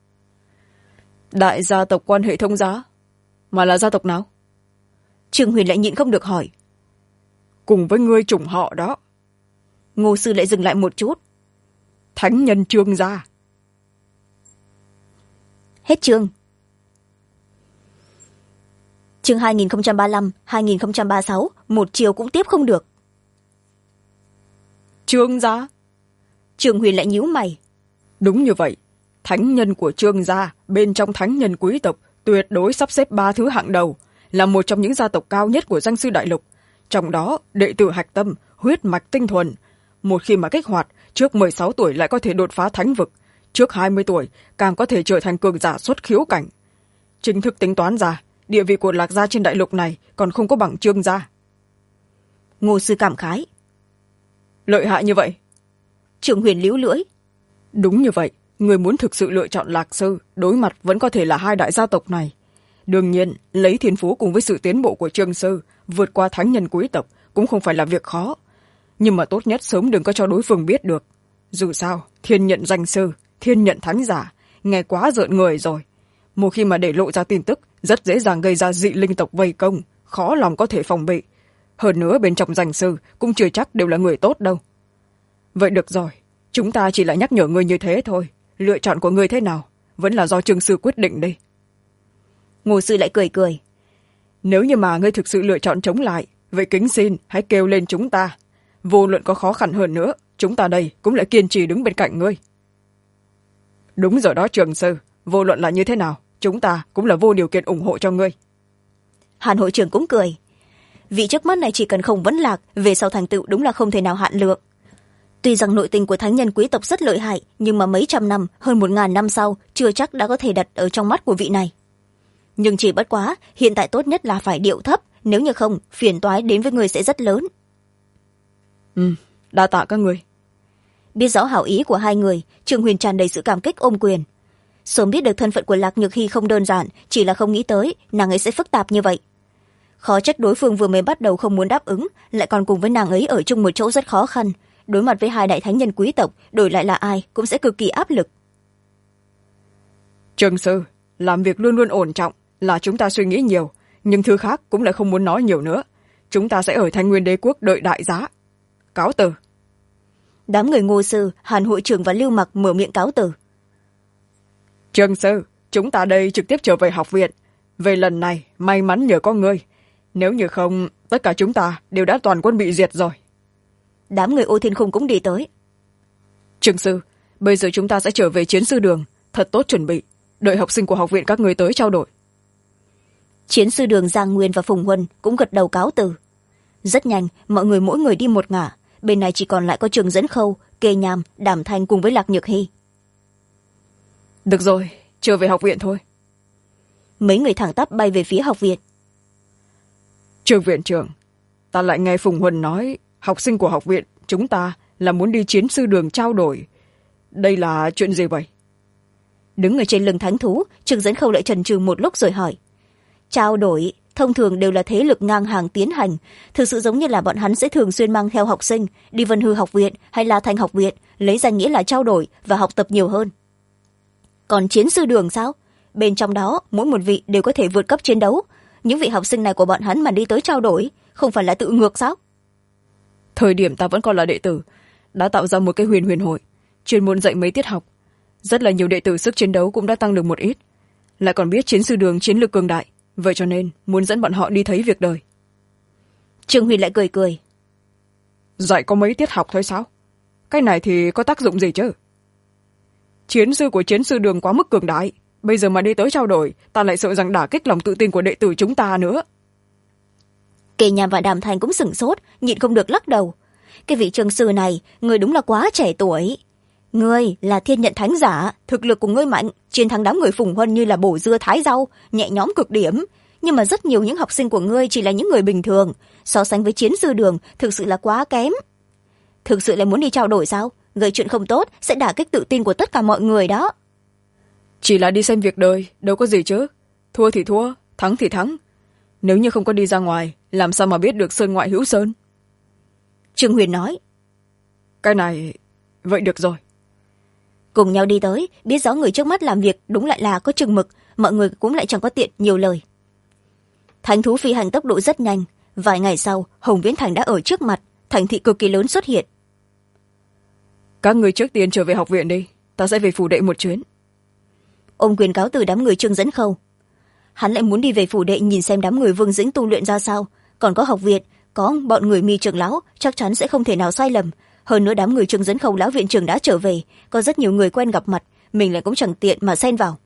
Đại gia tộc quan hệ thông gia? Mà là gia tộc nào? Trương Huyền lại nhịn không được hỏi. Cùng với ngươi chủng họ đó. Ngô sư lại dừng lại một chút. Thánh nhân Trương gia. Hết chương. Chương 2035-2036, một chiều cũng tiếp không được. Trương gia? Trương Huyền lại nhíu mày. Đúng như vậy, thánh nhân của Trương gia bên trong thánh nhân quý tộc tuyệt đối sắp xếp 3 thứ hạng đầu, là một trong những gia tộc cao nhất của danh sư đại lục. Trong đó đệ tử hạch tâm, huyết mạch tinh thuần, một khi mà kích hoạt, trước 16 tuổi lại có thể đột phá thánh vực, trước 20 tuổi càng có thể trở thành cường giả xuất khiếu cảnh. Chính thức tính toán ra, địa vị của Lạc gia trên đại lục này còn không có bằng Trương gia. Ngô sư cảm khái. Lợi hại như vậy? Trương Huyền líu lưỡi. Đúng như vậy, người muốn thực sự lựa chọn Lạc sư, đối mặt vẫn có thể là hai đại gia tộc này. Đương nhiên, lấy thiên phú cùng với sự tiến bộ của Trương sư vượt qua thánh nhân quý tộc cũng không phải là việc khó. Nhưng mà tốt nhất sớm đừng có cho đối phương biết được. Dù sao, thiên nhận danh sư, thiên nhận thánh giả, nghe quá rợn người rồi. Một khi mà để lộ ra tin tức, rất dễ dàng gây ra dị linh tộc vây công, khó lòng có thể phòng bị. Hơn nữa bên trong danh sư cũng chưa chắc đều là người tốt đâu. Vậy được rồi, chúng ta chỉ là nhắc nhở người như thế thôi. lựa chọn của ngươi thế nào vẫn là do Trương sư quyết định đây. Ngô sư lại cười cười. Nếu như mà ngươi thực sự lựa chọn chống lại, vậy kính xin hãy kêu lên chúng ta. Vô luận có khó khăn hơn nữa, chúng ta đây cũng lại kiên trì đứng bên cạnh ngươi. Đúng rồi đó Trường sư, vô luận là như thế nào, chúng ta cũng là vô điều kiện ủng hộ cho ngươi. Hàn hội trưởng cũng cười. Vị trước mắt này chỉ cần không vấn lạc, về sau thành tựu đúng là không thể nào hạn lượng. Tuy rằng nội tình của thánh nhân quý tộc rất lợi hại, nhưng mà mấy trăm năm, hơn 1000 năm sau, chưa chắc đã có thể đặt ở trong mắt của vị này. Nhưng chỉ bất quá, hiện tại tốt nhất là phải điệu thấp, nếu như không, phiền toái đến với người sẽ rất lớn. Đa tạ các người. Biết rõ hảo ý của hai người, Trương Huyền tràn đầy sự cảm kích ôm quyền. Sớm biết được thân phận của Lạc Nhược Hy không đơn giản, chỉ là không nghĩ tới nàng ấy sẽ phức tạp như vậy. Khó trách đối phương vừa mới bắt đầu không muốn đáp ứng, lại còn cùng với nàng ấy ở chung một chỗ rất khó khăn. Đối mặt với hai đại thánh nhân quý tộc, đổi lại là ai cũng sẽ cực kỳ áp lực. Trường sư, làm việc luôn luôn ổn trọng, là chúng ta suy nghĩ nhiều, nhưng thứ khác cũng lại không muốn nói nhiều nữa. Chúng ta sẽ ở Thanh Nguyên Đế quốc đợi đại giá. Cáo từ. Đám người Ngô sư, Hàn hội trưởng và Lưu Mặc mở miệng cáo từ. Trường sư, chúng ta đây trực tiếp trở về học viện. Về lần này, may mắn nhờ có ngươi. Nếu như không, tất cả chúng ta đều đã toàn quân bị diệt rồi. Đám người Ô Thiên Khung cũng đi tới. Trường sư, bây giờ chúng ta sẽ trở về chiến sư đường, thật tốt chuẩn bị, đợi học sinh của học viện các người tới trao đổi. Chiến sư đường Giang Nguyên và Phùng Huân cũng gật đầu cáo từ. Rất nhanh, mọi người mỗi người đi một ngả, bên này chỉ còn lại có Trường Dẫn Khâu, Kê Nham, Đàm Thanh cùng với Lạc Nhược Hy. Được rồi, trở về học viện thôi. Mấy người thẳng tắp bay về phía học viện. Trường viện trưởng, ta lại nghe Phùng Huân nói học sinh của học viện chúng ta là muốn đi chiến sư đường trao đổi. Đây là chuyện gì vậy? Đứng ở trên lưng thánh thú, Trường Dẫn Khâu lại chần chừ một lúc rồi hỏi. Trao đổi thông thường đều là thế lực ngang hàng tiến hành, thực sự giống như là bọn hắn sẽ thường xuyên mang theo học sinh đi Vân Hư học viện hay La Thanh học viện, lấy danh nghĩa là trao đổi và học tập nhiều hơn. Còn chiến sư đường sao? Bên trong đó mỗi một vị đều có thể vượt cấp chiến đấu, những vị học sinh này của bọn hắn mà đi tới trao đổi không phải là tự ngược sao? Thời điểm ta vẫn còn là đệ tử, đã tạo ra một cái huyền huyền hội chuyên môn dạy mấy tiết học, rất là nhiều đệ tử sức chiến đấu cũng đã tăng được một ít, lại còn biết chiến sư đường chiến lược cường đại, vậy cho nên muốn dẫn bọn họ đi thấy việc đời. Trương Huyền lại cười cười. Dạy có mấy tiết học thôi sao? Cái này thì có tác dụng gì chứ? Chiến sư của chiến sư đường quá mức cường đại, bây giờ mà đi tới trao đổi, ta lại sợ rằng đả kích lòng tự tin của đệ tử chúng ta nữa. Kề Nham và Đàm Thành cũng sửng sốt, nhịn không được lắc đầu. Cái vị trường sư này, người đúng là quá trẻ tuổi. Ngươi là thiên nhận thánh giả, thực lực của ngươi mạnh, chiến thắng đám người Phùng Huân như là bổ dưa thái rau, nhẹ nhõm cực điểm. Nhưng mà rất nhiều những học sinh của ngươi chỉ là những người bình thường, so sánh với chiến sư đường thực sự là quá kém. Thực sự là muốn đi trao đổi sao? Gây chuyện không tốt sẽ đả kích tự tin của tất cả mọi người đó. Chỉ là đi xem việc đời, đâu có gì chứ. Thua thì thua, thắng thì thắng. Nếu như không có đi ra ngoài, làm sao mà biết được sơn ngoại hữu sơn? Trương Huyền nói. Cái này, vậy được rồi. Cùng nhau đi tới, biết rõ người trước mắt làm việc đúng lại là có chừng mực, mọi người cũng lại chẳng có tiện nhiều lời. Thánh thú phi hành tốc độ rất nhanh, vài ngày sau Hồng Viễn Thành đã ở trước mặt, thành thị cực kỳ lớn xuất hiện. Các người trước tiên trở về học viện đi, ta sẽ về phủ đệ một chuyến. Ông quyền cáo từ đám người Trương Dẫn Khâu. Hắn lại muốn đi về phủ đệ nhìn xem đám người Vương Dĩnh tu luyện ra sao, còn có học viện, có bọn người Mi trưởng lão chắc chắn sẽ không thể nào sai lầm. Hơn nữa đám người Trương Dẫn Khâu lão viện trưởng đã trở về, có rất nhiều người quen gặp mặt, mình lại cũng chẳng tiện mà xen vào.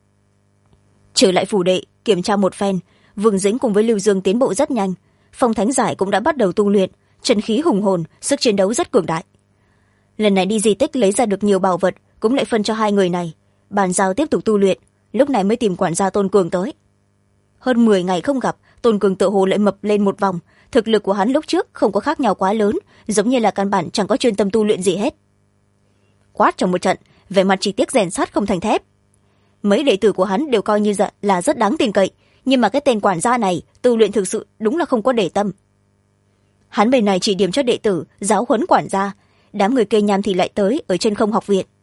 Trở lại phủ đệ kiểm tra một phen, Vương Dĩnh cùng với Lưu Dương tiến bộ rất nhanh, Phong Thánh Giải cũng đã bắt đầu tu luyện, chân khí hùng hồn, sức chiến đấu rất cường đại. Lần này đi di tích lấy ra được nhiều bảo vật, cũng lại phân cho hai người này, bàn giao tiếp tục tu luyện. Lúc này mới tìm quản gia Tôn Cường tới. Hơn 10 ngày không gặp, Tôn Cường tự hồ lại mập lên một vòng, thực lực của hắn lúc trước không có khác nhau quá lớn, giống như là căn bản chẳng có chuyên tâm tu luyện gì hết. Quát trong một trận, vẻ mặt chỉ tiếc rèn sắt không thành thép. Mấy đệ tử của hắn đều coi như là rất đáng tin cậy, nhưng mà cái tên quản gia này tu luyện thực sự đúng là không có để tâm. Hắn bên này chỉ điểm cho đệ tử, giáo huấn quản gia, đám người Kê Nham thì lại tới ở trên không học viện.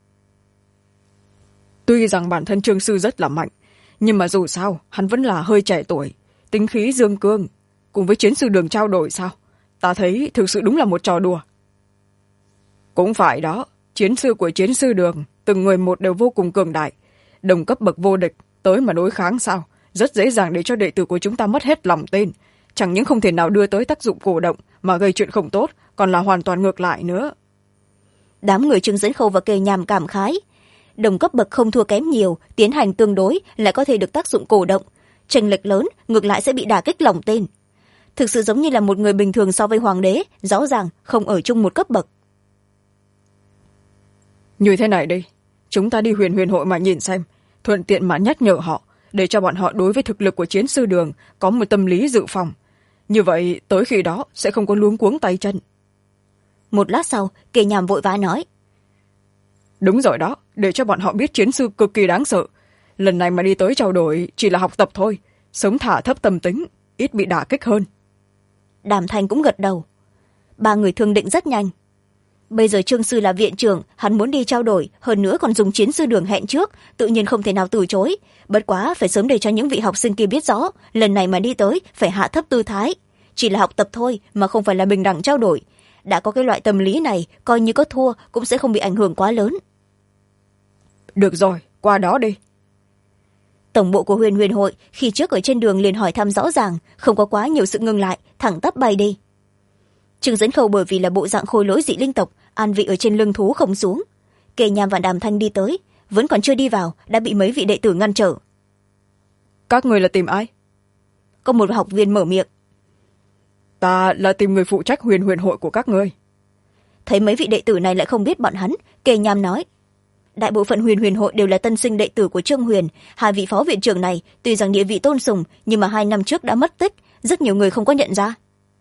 Tuy rằng bản thân Trương sư rất là mạnh, nhưng mà dù sao hắn vẫn là hơi trẻ tuổi, tính khí dương cương, cùng với chiến sư đường trao đổi sao, ta thấy thực sự đúng là một trò đùa. Cũng phải đó, chiến sư của chiến sư đường từng người một đều vô cùng cường đại, đồng cấp bậc vô địch, tới mà đối kháng sao? Rất dễ dàng để cho đệ tử của chúng ta mất hết lòng tin, chẳng những không thể nào đưa tới tác dụng cổ động mà gây chuyện không tốt, còn là hoàn toàn ngược lại nữa. Đám người Trương Dẫn Khâu và Kề Nham cảm khái. Đồng cấp bậc không thua kém nhiều, tiến hành tương đối lại có thể được tác dụng cổ động, chênh lệch lớn ngược lại sẽ bị đả kích lòng tin. Thực sự giống như là một người bình thường so với hoàng đế, rõ ràng không ở chung một cấp bậc. Như thế này đi, chúng ta đi huyền hội mà nhìn xem, thuận tiện mà nhắc nhở họ, để cho bọn họ đối với thực lực của chiến sư Đường có một tâm lý dự phòng. Như vậy tới khi đó sẽ không có luống cuống tay chân. Một lát sau, Kề Nham vội vã nói. Đúng rồi đó, để cho bọn họ biết chiến sư cực kỳ đáng sợ. Lần này mà đi tới trao đổi chỉ là học tập thôi, sống thả thấp tâm tính, ít bị đả kích hơn. Đàm Thanh cũng gật đầu. Ba người thương định rất nhanh. Bây giờ Trương sư là viện trưởng, hắn muốn đi trao đổi, hơn nữa còn dùng chiến sư Đường hẹn trước, tự nhiên không thể nào từ chối. Bất quá phải sớm để cho những vị học sinh kia biết rõ, lần này mà đi tới phải hạ thấp tư thái. Chỉ là học tập thôi mà không phải là bình đẳng trao đổi. Đã có cái loại tâm lý này, coi như có thua cũng sẽ không bị ảnh hưởng quá lớn. Được rồi, qua đó đi. Tổng bộ của huyền hội khi trước ở trên đường liền hỏi thăm rõ ràng, không có quá nhiều sự ngưng lại, thẳng tắp bay đi. Trương Dẫn Khâu bởi vì là bộ dạng khôi lỗi dị linh tộc, an vị ở trên lưng thú không xuống. Kề Nham và Đàm Thanh đi tới, vẫn còn chưa đi vào đã bị mấy vị đệ tử ngăn trở. Các người là tìm ai? Có một học viên mở miệng. Ta là tìm người phụ trách huyền hội của các ngươi. Thấy mấy vị đệ tử này lại không biết bọn hắn, Kề Nham nói. Đại bộ phận huyền hội đều là tân sinh đệ tử của Trương Huyền. Hai vị phó viện trưởng này tuy rằng địa vị tôn sùng, nhưng mà 2 năm trước đã mất tích, rất nhiều người không có nhận ra.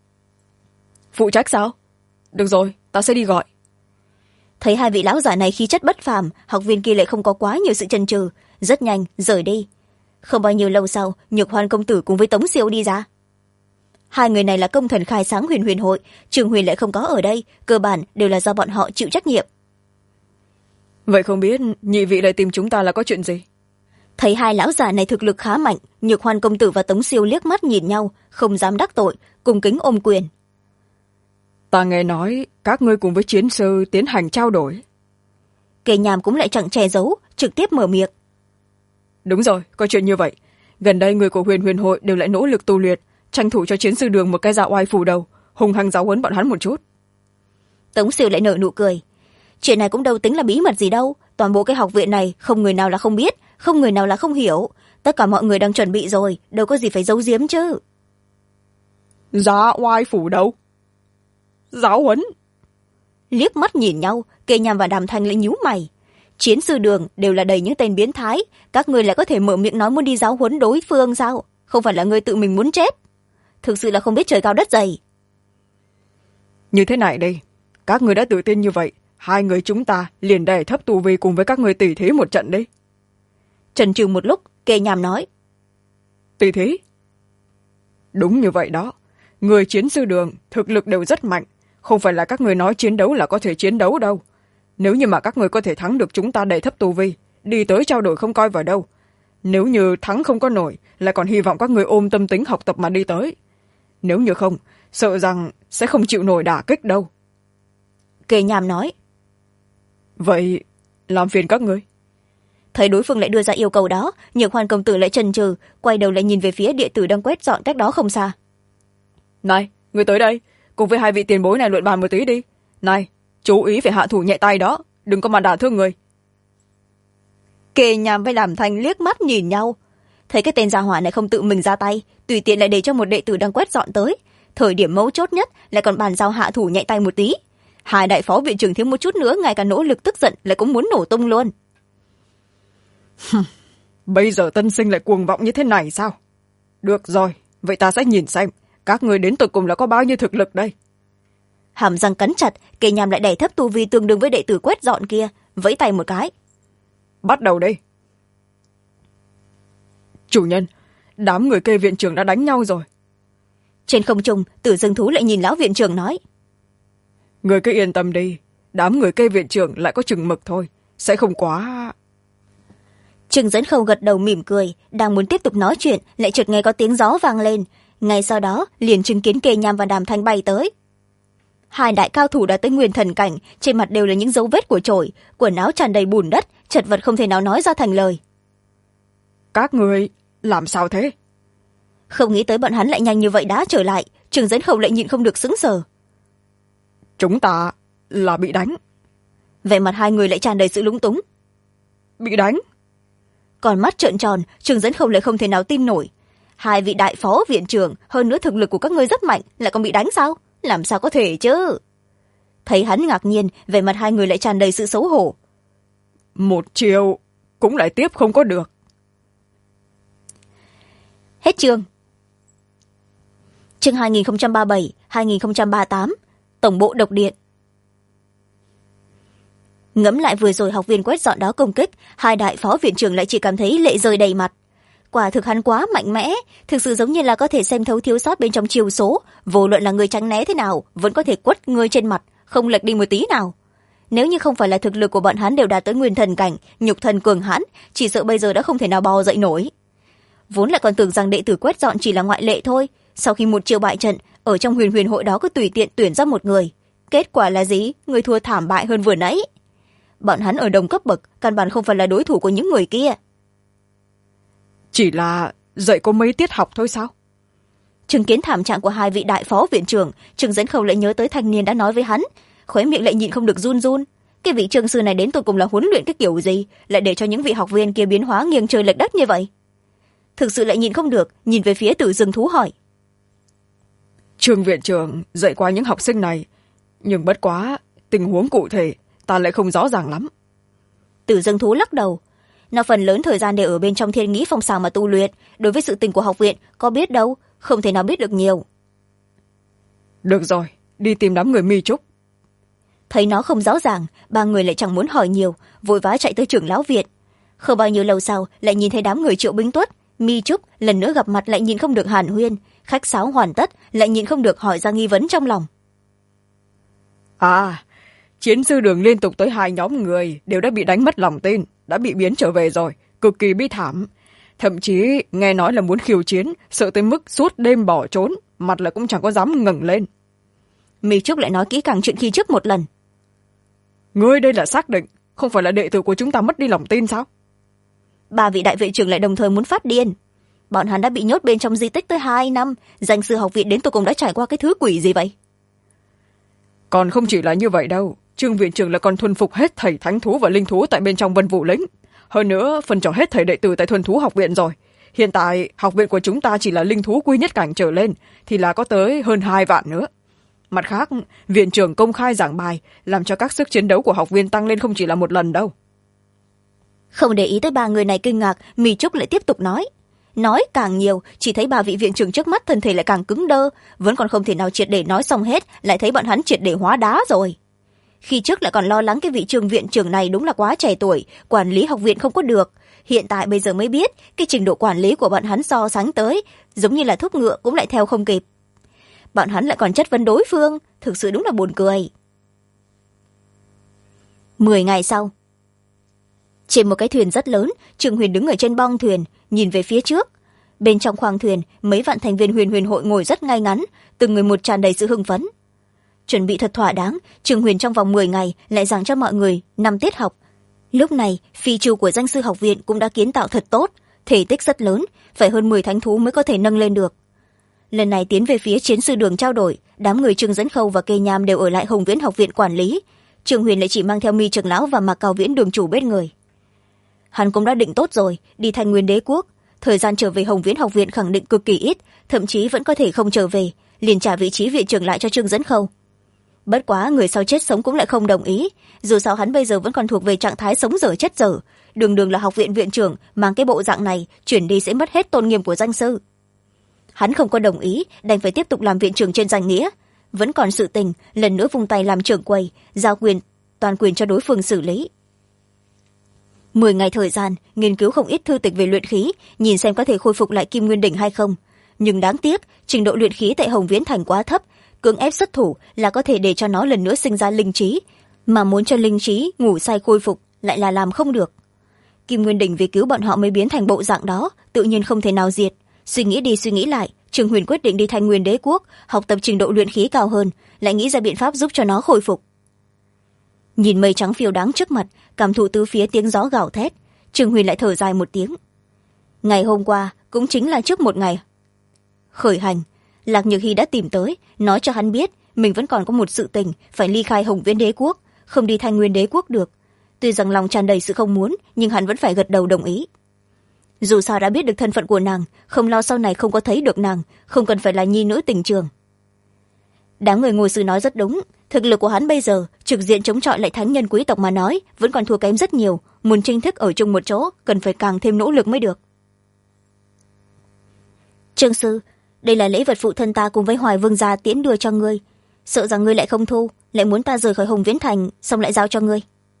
Phụ trách sao? Được rồi, ta sẽ đi gọi. Thấy hai vị lão giả này khí chất bất phàm, học viên kia lại không có quá nhiều sự chần chừ, rất nhanh rời đi. Không bao nhiêu lâu sau, Nhược Hoan công tử cùng với Tống Siêu đi ra. Hai người này là công thần khai sáng huyền hội, Trương Huyền lại không có ở đây, cơ bản đều là do bọn họ chịu trách nhiệm. Vậy không biết nhị vị lại tìm chúng ta là có chuyện gì? Thấy hai lão già này thực lực khá mạnh, Nhược Hoan công tử và Tống Siêu liếc mắt nhìn nhau, không dám đắc tội, cùng kính ôm quyền. Ta nghe nói các ngươi cùng với chiến sư tiến hành trao đổi. Kề Nham cũng lại chẳng che giấu, trực tiếp mở miệng. Đúng rồi, có chuyện như vậy. Gần đây người của huyền hội đều lại nỗ lực tu luyện, tranh thủ cho chiến sư Đường một cái dạ oai phủ đầu, hung hăng giáo huấn bọn hắn một chút. Tống Siêu lại nở nụ cười. Chuyện này cũng đâu tính là bí mật gì đâu, toàn bộ cái học viện này không người nào là không biết, không người nào là không hiểu, tất cả mọi người đang chuẩn bị rồi, đâu có gì phải giấu giếm chứ. Dạ oai phủ đầu? Giáo huấn? Liếc mắt nhìn nhau, Kề Nham và Đàm Thanh lại nhíu mày. Chiến sư Đường đều là đầy những tên biến thái, các người lại có thể mở miệng nói muốn đi giáo huấn đối phương sao? Không phải là người tự mình muốn chết? Thực sự là không biết trời cao đất dày. Như thế này đây, các người đã tự tin như vậy, hai người chúng ta liền đè thấp tu vi cùng với các người tỉ thí một trận đi. Chần chừ một lúc, Kề Nham nói. Tỉ thí? Đúng như vậy đó, người chiến sư Đường thực lực đều rất mạnh, không phải là các người nói chiến đấu là có thể chiến đấu đâu. Nếu như mà các người có thể thắng được chúng ta đè thấp tu vi, đi tới trao đổi không coi vào đâu. Nếu như thắng không có nổi, lại còn hy vọng các người ôm tâm tính học tập mà đi tới. Nếu như không, sợ rằng sẽ không chịu nổi đả kích đâu. Kề Nham nói. Vậy làm phiền các người. Thấy đối phương lại đưa ra yêu cầu đó, Nhược Hoan công tử lại chần chừ, quay đầu lại nhìn về phía đệ tử đang quét dọn cách đó không xa. Này, người tới đây, cùng với hai vị tiền bối này luận bàn một tí đi. Này, chú ý phải hạ thủ nhẹ tay đó, đừng có mà đả thương người. Kề Nham với Đàm Thanh liếc mắt nhìn nhau, thấy cái tên gia hỏa này không tự mình ra tay, tùy tiện lại để cho một đệ tử đang quét dọn tới, thời điểm mấu chốt nhất lại còn bàn giao hạ thủ nhẹ tay một tí. Hai đại phó viện trưởng thiếu một chút nữa, ngay cả nỗ lực tức giận lại cũng muốn nổ tung luôn. Bây giờ tân sinh lại cuồng vọng như thế này sao? Được rồi, vậy ta sẽ nhìn xem các người đến tột cùng là có bao nhiêu thực lực đây. Hàm răng cắn chặt, Kề Nham lại đẩy thấp tu vi tương đương với đệ tử quét dọn kia, vẫy tay một cái. Bắt đầu đi. Chủ nhân, đám người Kê viện trưởng đã đánh nhau rồi. Trên không trung, Tử Dương thú lại nhìn lão viện trưởng nói. Người cứ yên tâm đi, đám người Kê viện trưởng lại có chừng mực thôi, sẽ không quá. Trương Dẫn Khâu gật đầu mỉm cười, đang muốn tiếp tục nói chuyện, lại chợt nghe có tiếng gió vang lên. Ngay sau đó, liền chứng kiến Kề Nham và Đàm Thanh bay tới. Hai đại cao thủ đã tới nguyên thần cảnh, trên mặt đều là những dấu vết của chổi, quần áo tràn đầy bùn đất, chật vật không thể nào nói ra thành lời. Các người làm sao thế? Không nghĩ tới bọn hắn lại nhanh như vậy đã trở lại. Trường Dẫn Khâu lại nhịn không được sững sờ. Chúng ta là bị đánh. Vẻ mặt hai người lại tràn đầy sự lúng túng. Bị đánh? Còn mắt trợn tròn, Trường Dẫn Khâu lại không thể nào tin nổi. Hai vị đại phó viện trưởng, hơn nữa thực lực của các ngươi rất mạnh, lại còn bị đánh sao? Làm sao có thể chứ? Thấy hắn ngạc nhiên, vẻ mặt hai người lại tràn đầy sự xấu hổ. 1 chiều cũng lại tiếp không có được. Hết chương. Chương 2037-2038, Tổng bộ Độc Điện. Ngẫm lại vừa rồi học viên quét dọn đó công kích, hai đại phó viện trưởng lại chỉ cảm thấy lệ rơi đầy mặt. Quả thực hắn quá mạnh mẽ, thực sự giống như là có thể xem thấu thiếu sót bên trong chiều số, vô luận là người tránh né thế nào vẫn có thể quất người trên mặt, không lệch đi một tí nào. Nếu như không phải là thực lực của bọn hắn đều đạt tới nguyên thần cảnh, nhục thần cường hãn, chỉ sợ bây giờ đã không thể nào bò dậy nổi. Vốn lại còn tưởng rằng đệ tử quét dọn chỉ là ngoại lệ thôi, sau khi 1 chiều bại trận, ở trong huyền huyền hội đó cứ tùy tiện tuyển ra một người. Kết quả là gì? Người thua thảm bại hơn vừa nãy. Bọn hắn ở đồng cấp bậc, căn bản không phải là đối thủ của những người kia. Chỉ là dạy có mấy tiết học thôi sao? Chứng kiến thảm trạng của hai vị đại phó viện trưởng, Trường Dẫn Khâu lại nhớ tới thanh niên đã nói với hắn, khóe miệng lại nhịn không được run run. Cái vị trường sư này đến tột cùng là huấn luyện cái kiểu gì, lại để cho những vị học viên kia biến hóa nghiêng trời lệch đất như vậy? Thực sự lại nhịn không được, nhìn về phía Tử Dương Thú hỏi. Trường viện trưởng dạy qua những học sinh này, nhưng bất quá tình huống cụ thể ta lại không rõ ràng lắm. Tử Dương Thú lắc đầu. Nó phần lớn thời gian đều ở bên trong thiên nghĩ phong sàng mà tu luyện, đối với sự tình của học viện có biết đâu, không thể nào biết được nhiều. Được rồi, đi tìm đám người Mi Trúc. Thấy nó không rõ ràng, ba người lại chẳng muốn hỏi nhiều, vội vã chạy tới trưởng lão viện. Không bao nhiêu lâu sau lại nhìn thấy đám người Triệu Bính Tuất, Mi Trúc lần nữa gặp mặt, lại nhìn không được hàn huyên, khách sáo hoàn tất lại nhìn không được hỏi ra nghi vấn trong lòng. À, chiến sư đường liên tục tới 2 nhóm người đều đã bị đánh mất lòng tin, đã bị biến trở về rồi, cực kỳ bi thảm. Thậm chí nghe nói là muốn khiêu chiến, sợ tới mức suốt đêm bỏ trốn, mặt lại cũng chẳng có dám ngẩng lên. Mi Trúc lại nói kỹ càng chuyện khi trước một lần. Ngươi đây là xác định không phải là đệ tử của chúng ta mất đi lòng tin sao? 3 vị đại viện trưởng lại đồng thời muốn phát điên. Bọn hắn đã bị nhốt bên trong di tích tới 2 năm, danh sư học viện đến tụi cùng đã trải qua cái thứ quỷ gì vậy? Còn không chỉ là như vậy đâu, Trương viện trưởng là còn thuần phục hết thảy thánh thú và linh thú tại bên trong Vân Vũ lĩnh. Hơn nữa phân cho hết thảy đệ tử tại thuần thú học viện rồi. Hiện tại học viện của chúng ta chỉ là linh thú quy nhất cảnh trở lên thì là có tới hơn 2 vạn nữa. Mặt khác, viện trưởng công khai giảng bài làm cho các sức chiến đấu của học viên tăng lên không chỉ là 1 lần đâu. Không để ý tới 3 người này kinh ngạc, Mi Trúc lại tiếp tục nói. Nói càng nhiều, chỉ thấy 3 vị viện trưởng trước mắt thân thể lại càng cứng đơ, vẫn còn không thể nào triệt để nói xong hết, lại thấy bọn hắn triệt để hóa đá rồi. Khi trước lại còn lo lắng cái vị Trương viện trưởng này đúng là quá trẻ tuổi, quản lý học viện không có được. Hiện tại bây giờ mới biết, cái trình độ quản lý của bọn hắn so sánh tới, giống như là thúc ngựa cũng lại theo không kịp. Bọn hắn lại còn chất vấn đối phương, thực sự đúng là buồn cười. 10 ngày sau, trên một cái thuyền rất lớn, Trường Huyền đứng ở trên bong thuyền, nhìn về phía trước. Bên trong khoang thuyền, mấy vạn thành viên huyền huyền hội ngồi rất ngay ngắn, từng người một tràn đầy sự hưng phấn. Chuẩn bị thật thỏa đáng, Trường Huyền trong vòng 10 ngày lại giảng cho mọi người 5 tiết học. Lúc này, phi chu của danh sư học viện cũng đã kiến tạo thật tốt, thể tích rất lớn, phải hơn 10 thánh thú mới có thể nâng lên được. Lần này tiến về phía chiến sư đường trao đổi, đám người Trương Dẫn Khâu và Kê Nham đều ở lại Hồng Viễn học viện quản lý. Trường Huyền lại chỉ mang theo Mi trưởng lão và Mạc Cao Viễn đường chủ bên người. Hắn cũng đã định tốt rồi, đi Thanh Nguyên đế quốc. Thời gian trở về Hồng Viễn học viện khẳng định cực kỳ ít, thậm chí vẫn có thể không trở về, liền trả vị trí viện trưởng lại cho Trương Dẫn Khâu. Bất quá người sau chết sống cũng lại không đồng ý, dù sao hắn bây giờ vẫn còn thuộc về trạng thái sống dở chết dở, đường đường là học viện viện trưởng, mang cái bộ dạng này chuyển đi sẽ mất hết tôn nghiêm của danh sư. Hắn không có đồng ý, đành phải tiếp tục làm viện trưởng trên danh nghĩa. Vẫn còn sự tình, lần nữa vung tay làm trưởng quầy, giao toàn quyền cho đối phương xử lý. 10 ngày thời gian, nghiên cứu không ít thư tịch về luyện khí, nhìn xem có thể khôi phục lại Kim Nguyên đỉnh hay không. Nhưng đáng tiếc, trình độ luyện khí tại Hồng Viễn thành quá thấp, cưỡng ép xuất thủ là có thể để cho nó lần nữa sinh ra linh trí, mà muốn cho linh trí ngủ say khôi phục lại là làm không được. Kim Nguyên đỉnh vì cứu bọn họ mới biến thành bộ dạng đó, tự nhiên không thể nào diệt. Suy nghĩ đi suy nghĩ lại, Trường Huyền quyết định đi Thanh Nguyên đế quốc, học tập trình độ luyện khí cao hơn, lại nghĩ ra biện pháp giúp cho nó khôi phục. Nhìn mây trắng phiêu đáng trước mặt, cảm thụ tứ phía tiếng gió gào thét, Trương Huyền lại thở dài một tiếng. Ngày hôm qua cũng chính là trước một ngày khởi hành, Lạc Nhược Hy đã tìm tới, nói cho hắn biết mình vẫn còn có một sự tình phải ly khai Hồng Viễn Đế quốc, không đi Thanh Nguyên Đế quốc được. Tuy rằng lòng tràn đầy sự không muốn, nhưng hắn vẫn phải gật đầu đồng ý. Dù sao đã biết được thân phận của nàng, không lo sau này không có thấy được nàng, không cần phải là nhi nữ tình trường. Đám người ngồi sư nói rất đúng, thực lực của hắn bây giờ trực diện chống chọi lại thánh nhân quý tộc mà nói vẫn còn thua kém rất nhiều, muốn tranh thức ở chung một chỗ cần phải càng thêm nỗ lực mới được. Trương sư, đây là lễ vật phụ thân ta cùng với Hoài Vương gia tiễn đưa cho ngươi, sợ rằng ngươi lại không thu, lại muốn ta rời khỏi Hồng Viễn thành, xong lại giao cho ngươi.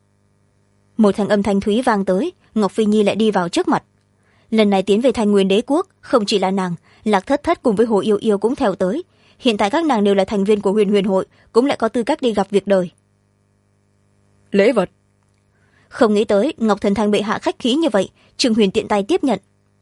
Một thanh âm thanh thúy vang tới, Ngọc Phi Nhi lại đi vào trước mặt. Lần này tiến về Thanh Nguyên Đế quốc, không chỉ là nàng, Lạc Thất Thất cùng với Hồ Yêu Yêu cũng theo tới. Hiện tại các nàng đều là thành viên của Huyền Huyền hội, cũng lại có tư cách đi gặp việc đời. Lễ vật. Không nghĩ tới Ngọc Thần Thanh bệ hạ khách khí như vậy, Trương Huyền tiện tay tiếp nhận.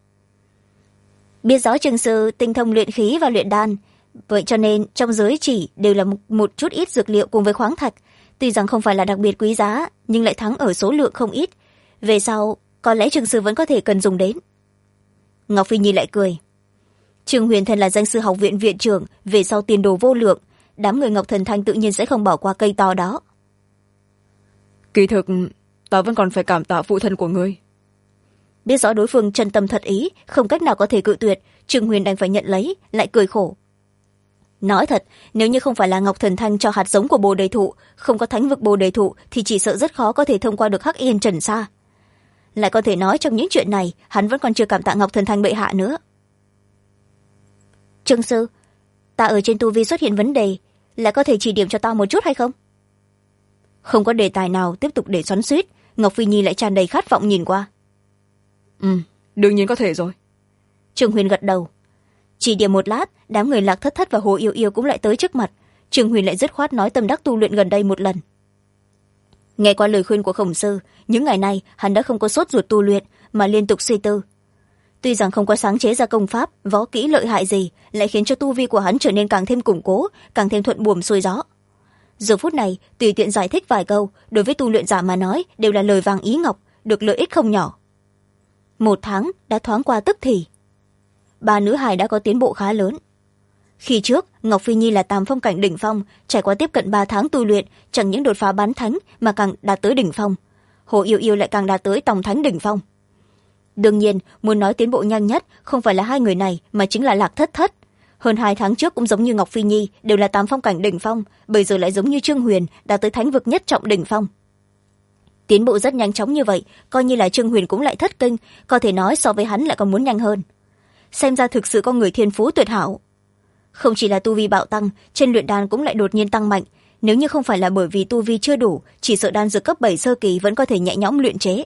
Biết rõ Trương sư tinh thông luyện khí và luyện đan, vậy cho nên trong giới chỉ đều là một chút ít dược liệu cùng với khoáng thạch, tuy rằng không phải là đặc biệt quý giá, nhưng lại thắng ở số lượng không ít. Về sau có lẽ Trương sư vẫn có thể cần dùng đến. Ngọc Phi Nhi lại cười. Trương Huyền thân là danh sư học viện viện trưởng, về sau tiền đồ vô lượng, đám người Ngọc Thần Thanh tự nhiên sẽ không bỏ qua cây to đó. Kỳ thực ta vẫn còn phải cảm tạ phụ thân của ngươi. Biết rõ đối phương chân tâm thật ý, không cách nào có thể cự tuyệt, Trương Huyền đành phải nhận lấy, lại cười khổ. Nói thật, nếu như không phải là Ngọc Thần Thanh cho hạt giống của Bồ Đề thụ, không có thánh vực Bồ Đề thụ thì chỉ sợ rất khó có thể thông qua được Hắc Yên Trần Sa. Lại có thể nói trong những chuyện này hắn vẫn còn chưa cảm tạ Ngọc Thần Thanh bệ hạ nữa. Trương sư, ta ở trên tu vi xuất hiện vấn đề, lại có thể chỉ điểm cho ta một chút hay không? Không có đề tài nào tiếp tục để xoắn xuýt, Ngọc Phi Nhi lại tràn đầy khát vọng nhìn qua. Đương nhiên có thể rồi. Trương Huyền gật đầu. Chỉ điểm một lát, đám người Lạc Thất Thất và Hồ Yêu Yêu cũng lại tới trước mặt. Trương Huyền lại dứt khoát nói tâm đắc tu luyện gần đây một lần. Nghe qua lời khuyên của Khổng sư, những ngày này hắn đã không có sốt ruột tu luyện mà liên tục suy tư. Tuy rằng không có sáng chế ra công pháp võ kỹ lợi hại gì, lại khiến cho tu vi của hắn trở nên càng thêm củng cố, càng thêm thuận buồm xuôi gió. Giờ phút này tùy tiện giải thích vài câu, đối với tu luyện giả mà nói đều là lời vàng ý ngọc, được lợi ích không nhỏ. 1 tháng đã thoáng qua tức thì, 3 nữ hài đã có tiến bộ khá lớn. Khi trước Ngọc Phi Nhi là tam phong cảnh đỉnh phong, trải qua tiếp cận 3 tháng tu luyện, chẳng những đột phá bán thánh mà càng đạt tới đỉnh phong. Hồ Yêu Yêu lại càng đạt tới tòng thánh đỉnh phong. Đương nhiên muốn nói tiến bộ nhanh nhất không phải là hai người này mà chính là Lạc Thất Thất. Hơn 2 tháng trước cũng giống như Ngọc Phi Nhi đều là tam phong cảnh đỉnh phong, bây giờ lại giống như Trương Huyền đạt tới thánh vực nhất trọng đỉnh phong. Tiến bộ rất nhanh chóng như vậy, coi như là Trương Huyền cũng lại thất kinh, có thể nói so với hắn lại còn muốn nhanh hơn. Xem ra thực sự có người thiên phú tuyệt hảo. Không chỉ là tu vi bạo tăng, trên luyện đan cũng lại đột nhiên tăng mạnh, nếu như không phải là bởi vì tu vi chưa đủ, chỉ sợ đan dược cấp 7 sơ kỳ vẫn có thể nhẹ nhõm luyện chế.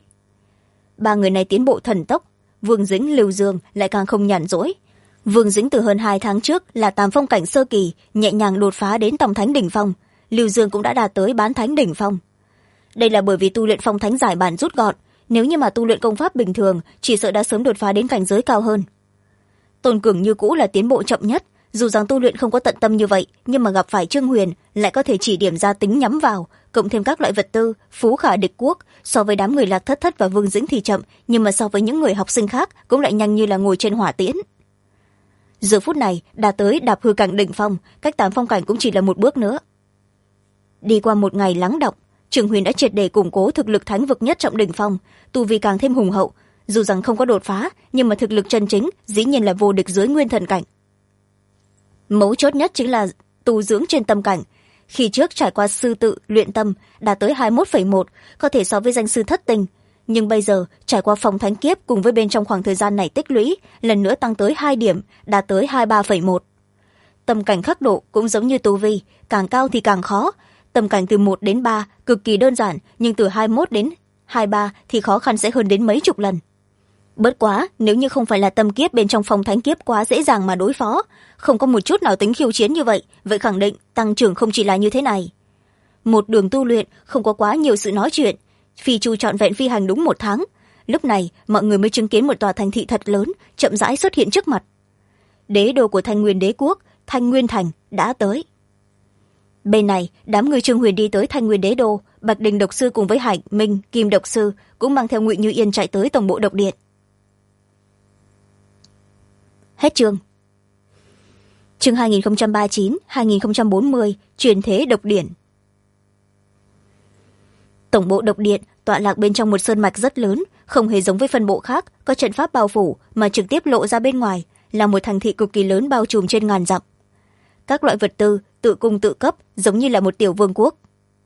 3 người này tiến bộ thần tốc, Vương Dĩnh, Lưu Dương lại càng không nhàn rỗi. Vương Dĩnh từ hơn 2 tháng trước là tam phong cảnh sơ kỳ, nhẹ nhàng đột phá đến tòng thánh đỉnh phong, Lưu Dương cũng đã đạt tới bán thánh đỉnh phong. Đây là bởi vì tu luyện phong thánh giải bản rút gọn, nếu như mà tu luyện công pháp bình thường chỉ sợ đã sớm đột phá đến cảnh giới cao hơn. Tôn Cường như cũ là tiến bộ chậm nhất, dù rằng tu luyện không có tận tâm như vậy, nhưng mà gặp phải Trương Huyền lại có thể chỉ điểm ra tính nhắm vào, cộng thêm các loại vật tư phú khả địch quốc. So với đám người Lạc Thất Thất và Vương Dĩnh thì chậm, nhưng mà so với những người học sinh khác cũng lại nhanh như là ngồi trên hỏa tiễn. Giờ phút này đã tới đạp hư cảnh đỉnh phong, cách 8 phong cảnh cũng chỉ là một bước nữa. Đi qua một ngày lắng đọng, Trương Huyền đã triệt để củng cố thực lực thánh vực nhất trọng đỉnh phong, tu vi càng thêm hùng hậu, dù rằng không có đột phá nhưng mà thực lực chân chính dĩ nhiên là vô địch dưới nguyên thần cảnh. Mấu chốt nhất chính là tu dưỡng trên tâm cảnh. Khi trước trải qua sư tự luyện tâm đạt tới 21,1, có thể so với danh sư thất tinh, nhưng bây giờ trải qua phong thánh kiếp cùng với bên trong khoảng thời gian này tích lũy lần nữa tăng tới 2 điểm, đạt tới 23,1. Tâm cảnh khắc độ cũng giống như tu vi, càng cao thì càng khó. Tâm cảnh từ 1 đến 3 cực kỳ đơn giản, nhưng từ 21 đến 23 thì khó khăn sẽ hơn đến mấy chục lần. Bất quá, nếu như không phải là tâm kiếp bên trong phong thánh kiếp quá dễ dàng mà đối phó, không có một chút nào tính khiêu chiến như vậy, vậy khẳng định tăng trưởng không chỉ là như thế này. Một đường tu luyện không có quá nhiều sự nói chuyện, Phi Chu trọn vẹn phi hành đúng 1 tháng. Lúc này mọi người mới chứng kiến một tòa thành thị thật lớn chậm rãi xuất hiện trước mặt. Đế đô của Thanh Nguyên Đế quốc, Thanh Nguyên thành đã tới. Bên này đám người Trương Huyền đi tới Thanh Nguyên Đế đô, Bạch Đình độc sư cùng với Hải Minh Kim độc sư cũng mang theo Ngụy Như Yên chạy tới tổng bộ độc điện. Hết chương. Chương 2039-2040 truyền thế độc điển. Tổng bộ độc điện tọa lạc bên trong một sơn mạch rất lớn, không hề giống với phân bộ khác có trận pháp bao phủ, mà trực tiếp lộ ra bên ngoài là một thành thị cực kỳ lớn bao trùm trên ngàn dặm. Các loại vật tư tự cung tự cấp, giống như là một tiểu vương quốc.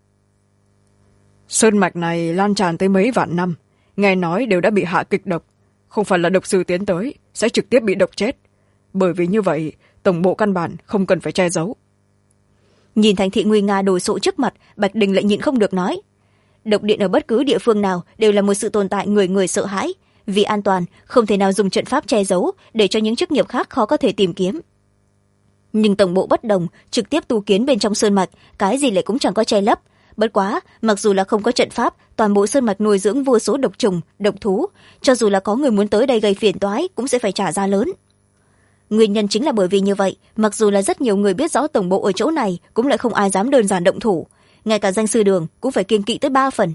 Sơn mạch này lan tràn tới mấy vạn năm, nghe nói đều đã bị hạ kịch độc, không phải là độc sư tiến tới sẽ trực tiếp bị độc chết. Bởi vì như vậy, tổng bộ căn bản không cần phải che giấu. Nhìn thành thị nguy nga đồ sộ trước mặt, Bạch Đình lại nhịn không được nói. Độc điện ở bất cứ địa phương nào đều là một sự tồn tại người người sợ hãi. Vì an toàn, không thể nào dùng trận pháp che giấu để cho những chức nghiệp khác khó có thể tìm kiếm. Nhưng tổng bộ bất đồng, trực tiếp tu kiến bên trong sơn mạch, cái gì lại cũng chẳng có che lấp. Bất quá, mặc dù là không có trận pháp, toàn bộ sơn mạch nuôi dưỡng vô số độc trùng, độc thú. Cho dù là có người muốn tới đây gây phiền toái, cũng sẽ phải trả giá lớn. Nguyên nhân chính là bởi vì như vậy, mặc dù là rất nhiều người biết rõ tổng bộ ở chỗ này, cũng lại không ai dám đơn giản động thủ. Ngay cả danh sư Đường cũng phải kiêng kỵ tới 3 phần.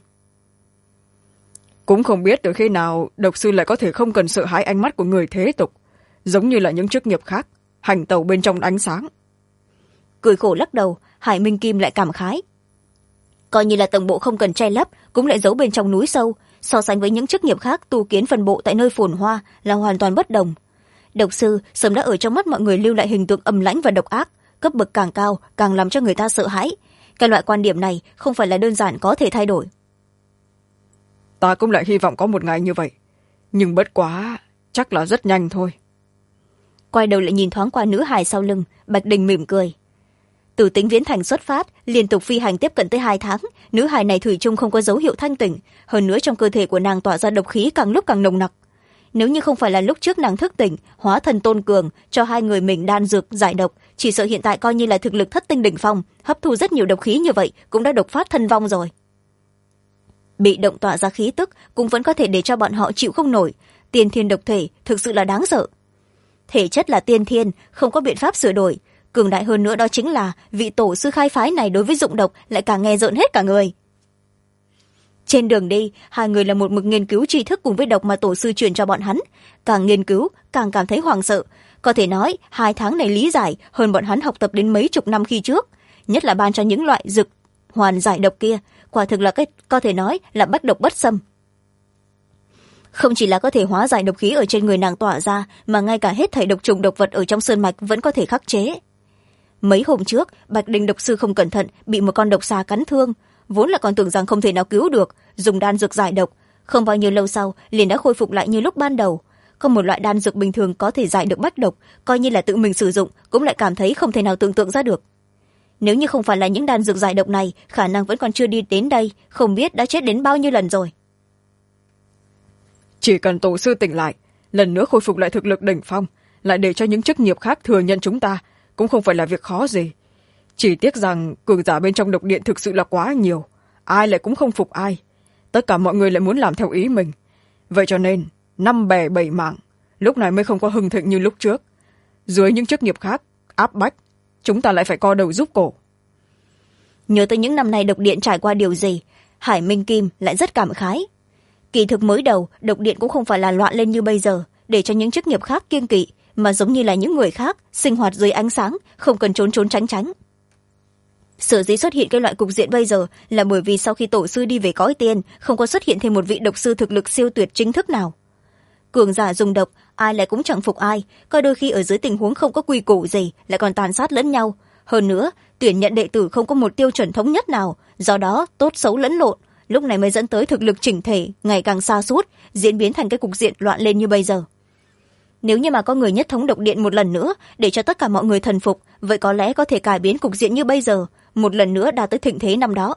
Cũng không biết từ khi nào độc sư lại có thể không cần sợ hãi ánh mắt của người thế tục, giống như là những chức nghiệp khác, hành tẩu bên trong ánh sáng. Cười khổ lắc đầu, Hải Minh Kim lại cảm khái. Coi như là tổng bộ không cần che lấp, cũng lại giấu bên trong núi sâu, so sánh với những chức nghiệp khác tu kiến phân bộ tại nơi phồn hoa là hoàn toàn bất đồng. Độc sư sớm đã ở trong mắt mọi người lưu lại hình tượng âm lãnh và độc ác, cấp bậc càng cao càng làm cho người ta sợ hãi. Cái loại quan điểm này không phải là đơn giản có thể thay đổi. Ta cũng lại hy vọng có một ngày như vậy, nhưng bất quá chắc là rất nhanh thôi. Quay đầu lại nhìn thoáng qua nữ hài sau lưng, Bạch Đình mỉm cười. Từ Tĩnh Viễn Thành xuất phát, liên tục phi hành tiếp cận tới 2 tháng, nữ hài này thủy chung không có dấu hiệu thanh tỉnh, hơn nữa trong cơ thể của nàng tỏa ra độc khí càng lúc càng nồng nặc. Nếu như không phải là lúc trước nàng thức tỉnh, hóa thần tôn cường cho 2 người mình đan dược giải độc, chỉ sợ hiện tại coi như là thực lực thất tinh đỉnh phong, hấp thu rất nhiều độc khí như vậy cũng đã độc phát thân vong rồi. Bị động tỏa ra khí tức cũng vẫn có thể để cho bọn họ chịu không nổi. Tiên thiên độc thể thực sự là đáng sợ. Thể chất là tiên thiên, không có biện pháp sửa đổi. Cường đại hơn nữa đó chính là vị tổ sư khai phái này đối với dụng độc lại càng nghe rợn hết cả người. Trên đường đi, 2 người là một mực nghiên cứu tri thức cùng với độc mà tổ sư truyền cho bọn hắn. Càng nghiên cứu, càng cảm thấy hoảng sợ. Có thể nói, 2 tháng này lý giải hơn bọn hắn học tập đến mấy chục năm khi trước. Nhất là ban cho những loại dược hoàn giải độc kia, quả thực là có thể nói là bách độc bất xâm. Không chỉ là có thể hóa giải độc khí ở trên người nàng tỏa ra, mà ngay cả hết thảy độc trùng độc vật ở trong sơn mạch vẫn có thể khắc chế. Mấy hôm trước, Bạch Đình độc sư không cẩn thận bị một con độc xà cắn thương, vốn là còn tưởng rằng không thể nào cứu được, dùng đan dược giải độc, không bao nhiêu lâu sau liền đã khôi phục lại như lúc ban đầu. Có một loại đan dược bình thường có thể giải được bách độc, coi như là tự mình sử dụng cũng lại cảm thấy không thể nào tưởng tượng ra được. Nếu như không phải là những đan dược giải độc này, khả năng vẫn còn chưa đi đến đây, không biết đã chết đến bao nhiêu lần rồi. Chỉ cần tổ sư tỉnh lại, lần nữa khôi phục lại thực lực đỉnh phong, lại để cho những chức nghiệp khác thừa nhận chúng ta, cũng không phải là việc khó gì. Chỉ tiếc rằng cường giả bên trong độc điện thực sự là quá nhiều, ai lại cũng không phục ai. Tất cả mọi người lại muốn làm theo ý mình. Vậy cho nên, 5 bè 7 mảng, lúc này mới không có hưng thịnh như lúc trước. Dưới những chức nghiệp khác, áp bách, chúng ta lại phải co đầu giúp cổ. Nhớ tới những năm nay độc điện trải qua điều gì, Hải Minh Kim lại rất cảm khái. Kỳ thực mới đầu, độc điện cũng không phải là loạn lên như bây giờ, để cho những chức nghiệp khác kiêng kỵ, mà giống như là những người khác, sinh hoạt dưới ánh sáng, không cần trốn trốn tránh tránh. Sở dĩ xuất hiện cái loại cục diện bây giờ là bởi vì sau khi tổ sư đi về cõi tiên, không có xuất hiện thêm một vị độc sư thực lực siêu tuyệt chính thức nào. Cường giả dùng độc, ai lại cũng chẳng phục ai, coi đôi khi ở dưới tình huống không có quy củ gì, lại còn tàn sát lẫn nhau. Hơn nữa, tuyển nhận đệ tử không có một tiêu chuẩn thống nhất nào, do đó tốt xấu lẫn lộn, lúc này mới dẫn tới thực lực chỉnh thể ngày càng xa suốt, diễn biến thành cái cục diện loạn lên như bây giờ. Nếu như mà có người nhất thống độc điện một lần nữa, để cho tất cả mọi người thần phục, vậy có lẽ có thể cải biến cục diện như bây giờ, một lần nữa đạt tới thịnh thế năm đó.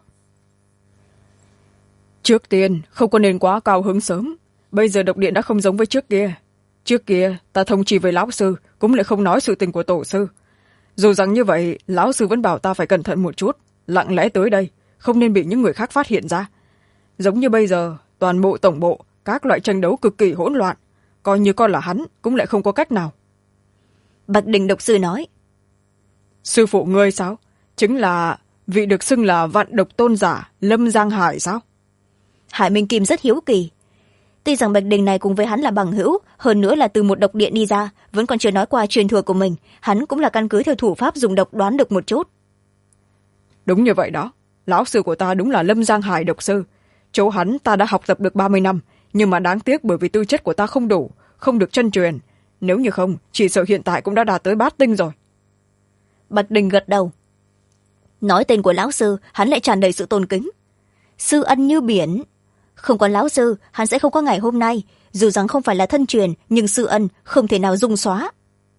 Trước tiên, không có nên quá cao hứng sớm. Bây giờ độc điện đã không giống với trước kia. Trước kia, ta thông trì với lão sư, cũng lại không nói sự tình của tổ sư. Dù rằng như vậy, lão sư vẫn bảo ta phải cẩn thận một chút, lặng lẽ tới đây, không nên bị những người khác phát hiện ra. Giống như bây giờ, toàn bộ tổng bộ, các loại tranh đấu cực kỳ hỗn loạn, coi như con là hắn, cũng lại không có cách nào. Bạch Đình độc sư nói. Sư phụ ngươi sao? Chính là vị được xưng là vạn độc tôn giả Lâm Giang Hải sao? Hải Minh Kim rất hiếu kỳ. Tuy rằng Bạch Đình này cùng với hắn là bằng hữu, hơn nữa là từ một độc điện đi ra, vẫn còn chưa nói qua truyền thừa của mình, hắn cũng là căn cứ theo thủ pháp dùng độc đoán được một chút. Đúng như vậy đó, lão sư của ta đúng là Lâm Giang Hải độc sư. Chỗ hắn ta đã học tập được 30 năm, nhưng mà đáng tiếc bởi vì tư chất của ta không đủ, không được chân truyền. Nếu như không, chỉ sợ hiện tại cũng đã đạt tới bát tinh rồi. Bạch Đình gật đầu. Nói tên của lão sư, hắn lại tràn đầy sự tôn kính. Sư ân như biển. Không có lão sư, hắn sẽ không có ngày hôm nay. Dù rằng không phải là thân truyền, nhưng sư ân không thể nào dung xóa.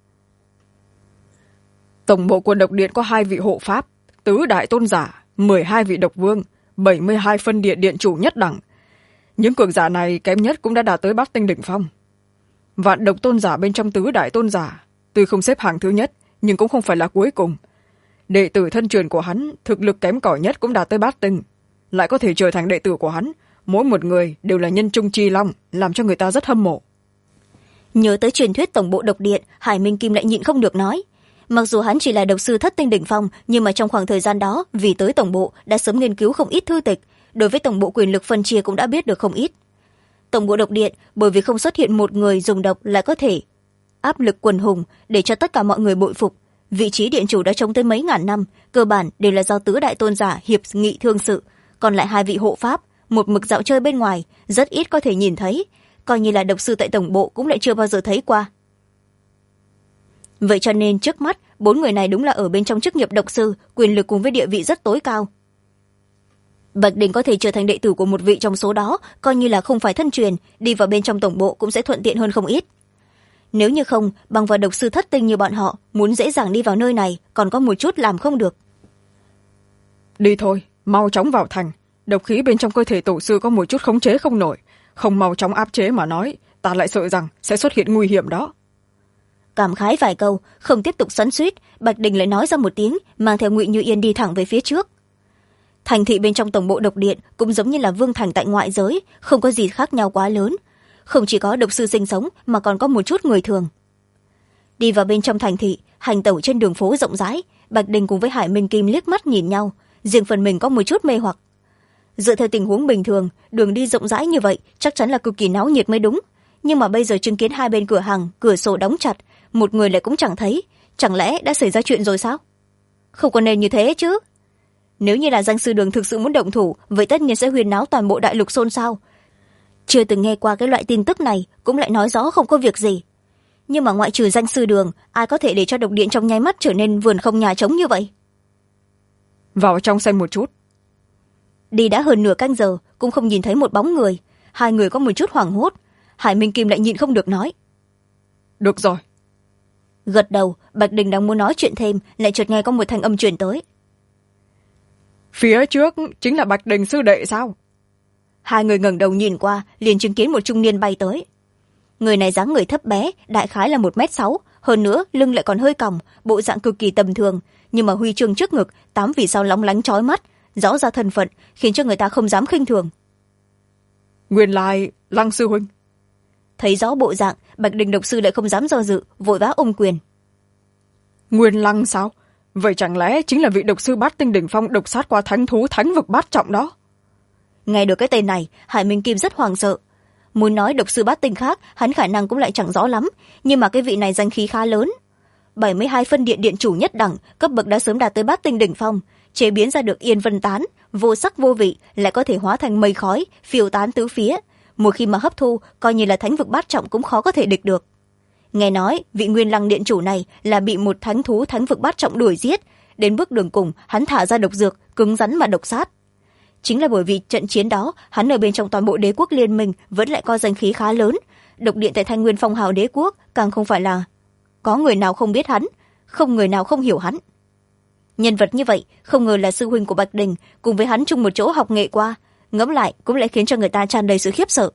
Tổng bộ của độc điện có 2 vị hộ pháp, tứ đại tôn giả, 12 vị độc vương, 72 phân điện điện chủ nhất đẳng. Những cường giả này kém nhất cũng đã đạt tới bát tinh đỉnh phong. Vạn độc tôn giả bên trong tứ đại tôn giả, tuy không xếp hạng thứ nhất, nhưng cũng không phải là cuối cùng. Đệ tử thân truyền của hắn, thực lực kém cỏi nhất cũng đạt tới bát tinh, lại có thể trở thành đệ tử của hắn. Mỗi một người đều là nhân trung chi long, làm cho người ta rất hâm mộ. Nhớ tới truyền thuyết tổng bộ độc điện, Hải Minh Kim lại nhịn không được nói. Mặc dù hắn chỉ là độc sư thất tinh đỉnh phong, nhưng mà trong khoảng thời gian đó, vì tới tổng bộ đã sớm nghiên cứu không ít thư tịch, đối với tổng bộ quyền lực phân chia cũng đã biết được không ít. Tổng bộ độc điện bởi vì không xuất hiện một người dùng độc lại có thể áp lực quần hùng để cho tất cả mọi người bội phục. Vị trí điện chủ đã trống tới mấy ngàn năm, cơ bản đều là do tứ đại tôn giả hiệp nghị thương sự, còn lại 2 vị hộ pháp một mực dạo chơi bên ngoài, rất ít có thể nhìn thấy, coi như là độc sư tại tổng bộ cũng lại chưa bao giờ thấy qua. Vậy cho nên trước mắt 4 người này đúng là ở bên trong chức nghiệp độc sư, quyền lực cùng với địa vị rất tối cao. Bạch Đình có thể trở thành đệ tử của một vị trong số đó, coi như là không phải thân truyền, đi vào bên trong tổng bộ cũng sẽ thuận tiện hơn không ít. Nếu như không, bằng vào độc sư thất tinh như bọn họ, muốn dễ dàng đi vào nơi này còn có một chút làm không được. Đi thôi, mau chóng vào thành. Độc khí bên trong cơ thể tổ sư có một chút khống chế không nổi, không mau chóng áp chế mà nói, ta lại sợ rằng sẽ xuất hiện nguy hiểm đó. Cảm khái vài câu, không tiếp tục xoắn xuýt, Bạch Đình lại nói ra một tiếng, mang theo Ngụy Như Yên đi thẳng về phía trước. Thành thị bên trong tổng bộ độc điện cũng giống như là vương thành tại ngoại giới, không có gì khác nhau quá lớn. Không chỉ có độc sư sinh sống mà còn có một chút người thường. Đi vào bên trong thành thị, hành tẩu trên đường phố rộng rãi, Bạch Đình cùng với Hải Minh Kim liếc mắt nhìn nhau, riêng phần mình có một chút mê hoặc. Dựa theo tình huống bình thường, đường đi rộng rãi như vậy chắc chắn là cực kỳ náo nhiệt mới đúng, nhưng mà bây giờ chứng kiến 2 bên cửa hàng cửa sổ đóng chặt, một người lại cũng chẳng thấy, chẳng lẽ đã xảy ra chuyện rồi sao? Không có nên như thế chứ. Nếu như là danh sư đường thực sự muốn động thủ, vậy tất nhiên sẽ huyên náo toàn bộ đại lục xôn xao. Chưa từng nghe qua cái loại tin tức này cũng lại nói rõ không có việc gì, nhưng mà ngoại trừ danh sư đường, ai có thể để cho độc điện trong nháy mắt trở nên vườn không nhà trống như vậy? Vào trong xem một chút. Đi đã hơn nửa canh giờ cũng không nhìn thấy một bóng người, 2 người có một chút hoảng hốt. Hải Minh Kim lại nhịn không được nói. Được rồi. Gật đầu, Bạch Đình đang muốn nói chuyện thêm, lại chợt nghe có một thanh âm truyền tới. Phía trước chính là Bạch Đình sư đệ sao? 2 người ngẩng đầu nhìn qua, liền chứng kiến một trung niên bay tới. Người này dáng người thấp bé, đại khái là 1m6, hơn nữa lưng lại còn hơi còng, bộ dạng cực kỳ tầm thường, nhưng mà huy chương trước ngực 8 vì sao lóng lánh chói mắt, rõ ra thân phận, khiến cho người ta không dám khinh thường. Nguyên lai Lăng sư huynh. Thấy rõ bộ dạng, Bạch Đình độc sư lại không dám do dự, vội vã ôm quyền. Nguyên Lăng sao? Vậy chẳng lẽ chính là vị độc sư bát tinh đỉnh phong độc sát qua thánh thú thánh vực bát trọng đó? Nghe được cái tên này, Hải Minh Kim rất hoảng sợ. Muốn nói độc sư bát tinh khác, hắn khả năng cũng lại chẳng rõ lắm, nhưng mà cái vị này danh khí khá lớn. 72 phân điện điện chủ nhất đẳng, cấp bậc đã sớm đạt tới bát tinh đỉnh phong, chế biến ra được yên vân tán, vô sắc vô vị, lại có thể hóa thành mây khói, phiêu tán tứ phía. Một khi mà hấp thu, coi như là thánh vực bát trọng cũng khó có thể địch được. Nghe nói, vị Nguyên Lăng điện chủ này là bị một thánh thú thánh vực bát trọng đuổi giết, đến bước đường cùng, hắn thả ra độc dược, cứng rắn mà độc sát. Chính là bởi vì trận chiến đó, hắn ở bên trong toàn bộ đế quốc liên minh vẫn lại có danh khí khá lớn. Độc điện tại Thanh Nguyên phong hào đế quốc càng không phải là có người nào không biết hắn, không người nào không hiểu hắn. Nhân vật như vậy, không ngờ là sư huynh của Bạch Đình, cùng với hắn chung một chỗ học nghệ qua, ngẫm lại cũng lại khiến cho người ta tràn đầy sự khiếp sợ.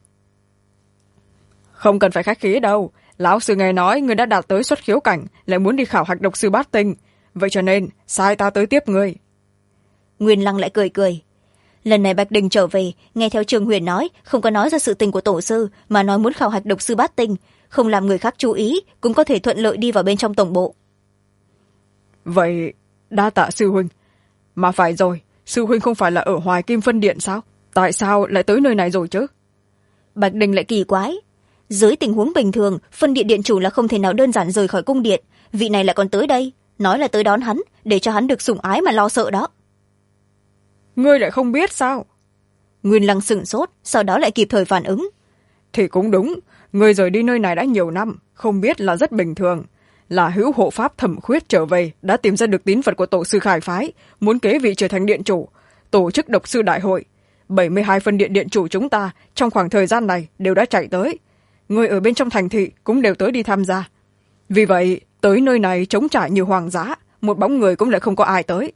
Không cần phải khách khí đâu, lão sư nghe nói người đã đạt tới xuất khiếu cảnh, lại muốn đi khảo hạch độc sư bát tinh, vậy cho nên sai ta tới tiếp ngươi. Nguyên Lăng lại cười cười. Lần này Bạch Đình trở về, nghe theo Trương Huyền nói, không có nói ra sự tình của tổ sư, mà nói muốn khảo hạch độc sư bát tinh, không làm người khác chú ý, cũng có thể thuận lợi đi vào bên trong tổng bộ. Vậy đa tạ sư huynh, Mà phải rồi, sư huynh không phải là ở Hoài Kim phân điện sao? Tại sao lại tới nơi này rồi chứ? Bạch Đình lại kỳ quái. Dưới tình huống bình thường, phân điện điện chủ là không thể nào đơn giản rời khỏi cung điện. Vị này lại còn tới đây, nói là tới đón hắn, để cho hắn được sủng ái mà lo sợ đó. Ngươi lại không biết sao? Nguyên Lăng sửng sốt, sau đó lại kịp thời phản ứng. Thì cũng đúng, ngươi rời đi nơi này đã nhiều năm, không biết là rất bình thường. Là hữu hộ pháp Thẩm Khuyết trở về, đã tìm ra được tín vật của tổ sư Khải phái, muốn kế vị trở thành điện chủ, tổ chức độc sư đại hội. 72 phân điện điện chủ chúng ta trong khoảng thời gian này đều đã chạy tới. Người ở bên trong thành thị cũng đều tới đi tham gia. Vì vậy, tới nơi này trống trải như hoang dã, một bóng người cũng lại không có ai tới.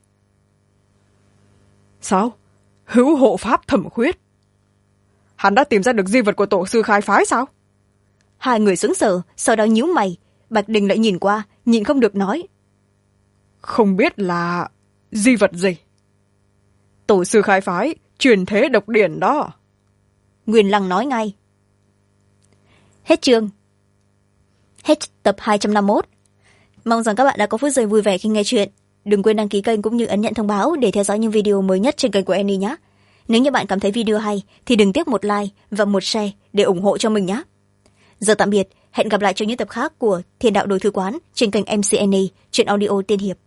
Sao? Hữu hộ pháp Thẩm Khuyết? Hắn đã tìm ra được di vật của tổ sư Khai phái sao? Hai người sững sờ, sau đó nhíu mày. Bạch Đình lại nhìn qua, nhìn không được nói. Không biết là di vật gì? Tổ sư Khai phái truyền thế độc điển đó. Nguyên Lăng nói ngay. Hết chương. Hết tập 251. Mong rằng các bạn đã có phút giây vui vẻ khi nghe chuyện. Đừng quên đăng ký kênh cũng như ấn nhận thông báo để theo dõi những video mới nhất trên kênh của Annie nhé. Nếu như bạn cảm thấy video hay thì đừng tiếc một like và một share để ủng hộ cho mình nhé. Giờ tạm biệt, hẹn gặp lại trong những tập khác của Thiên đạo Đồ Thư Quán trên kênh MC Annie, truyện audio tiên hiệp.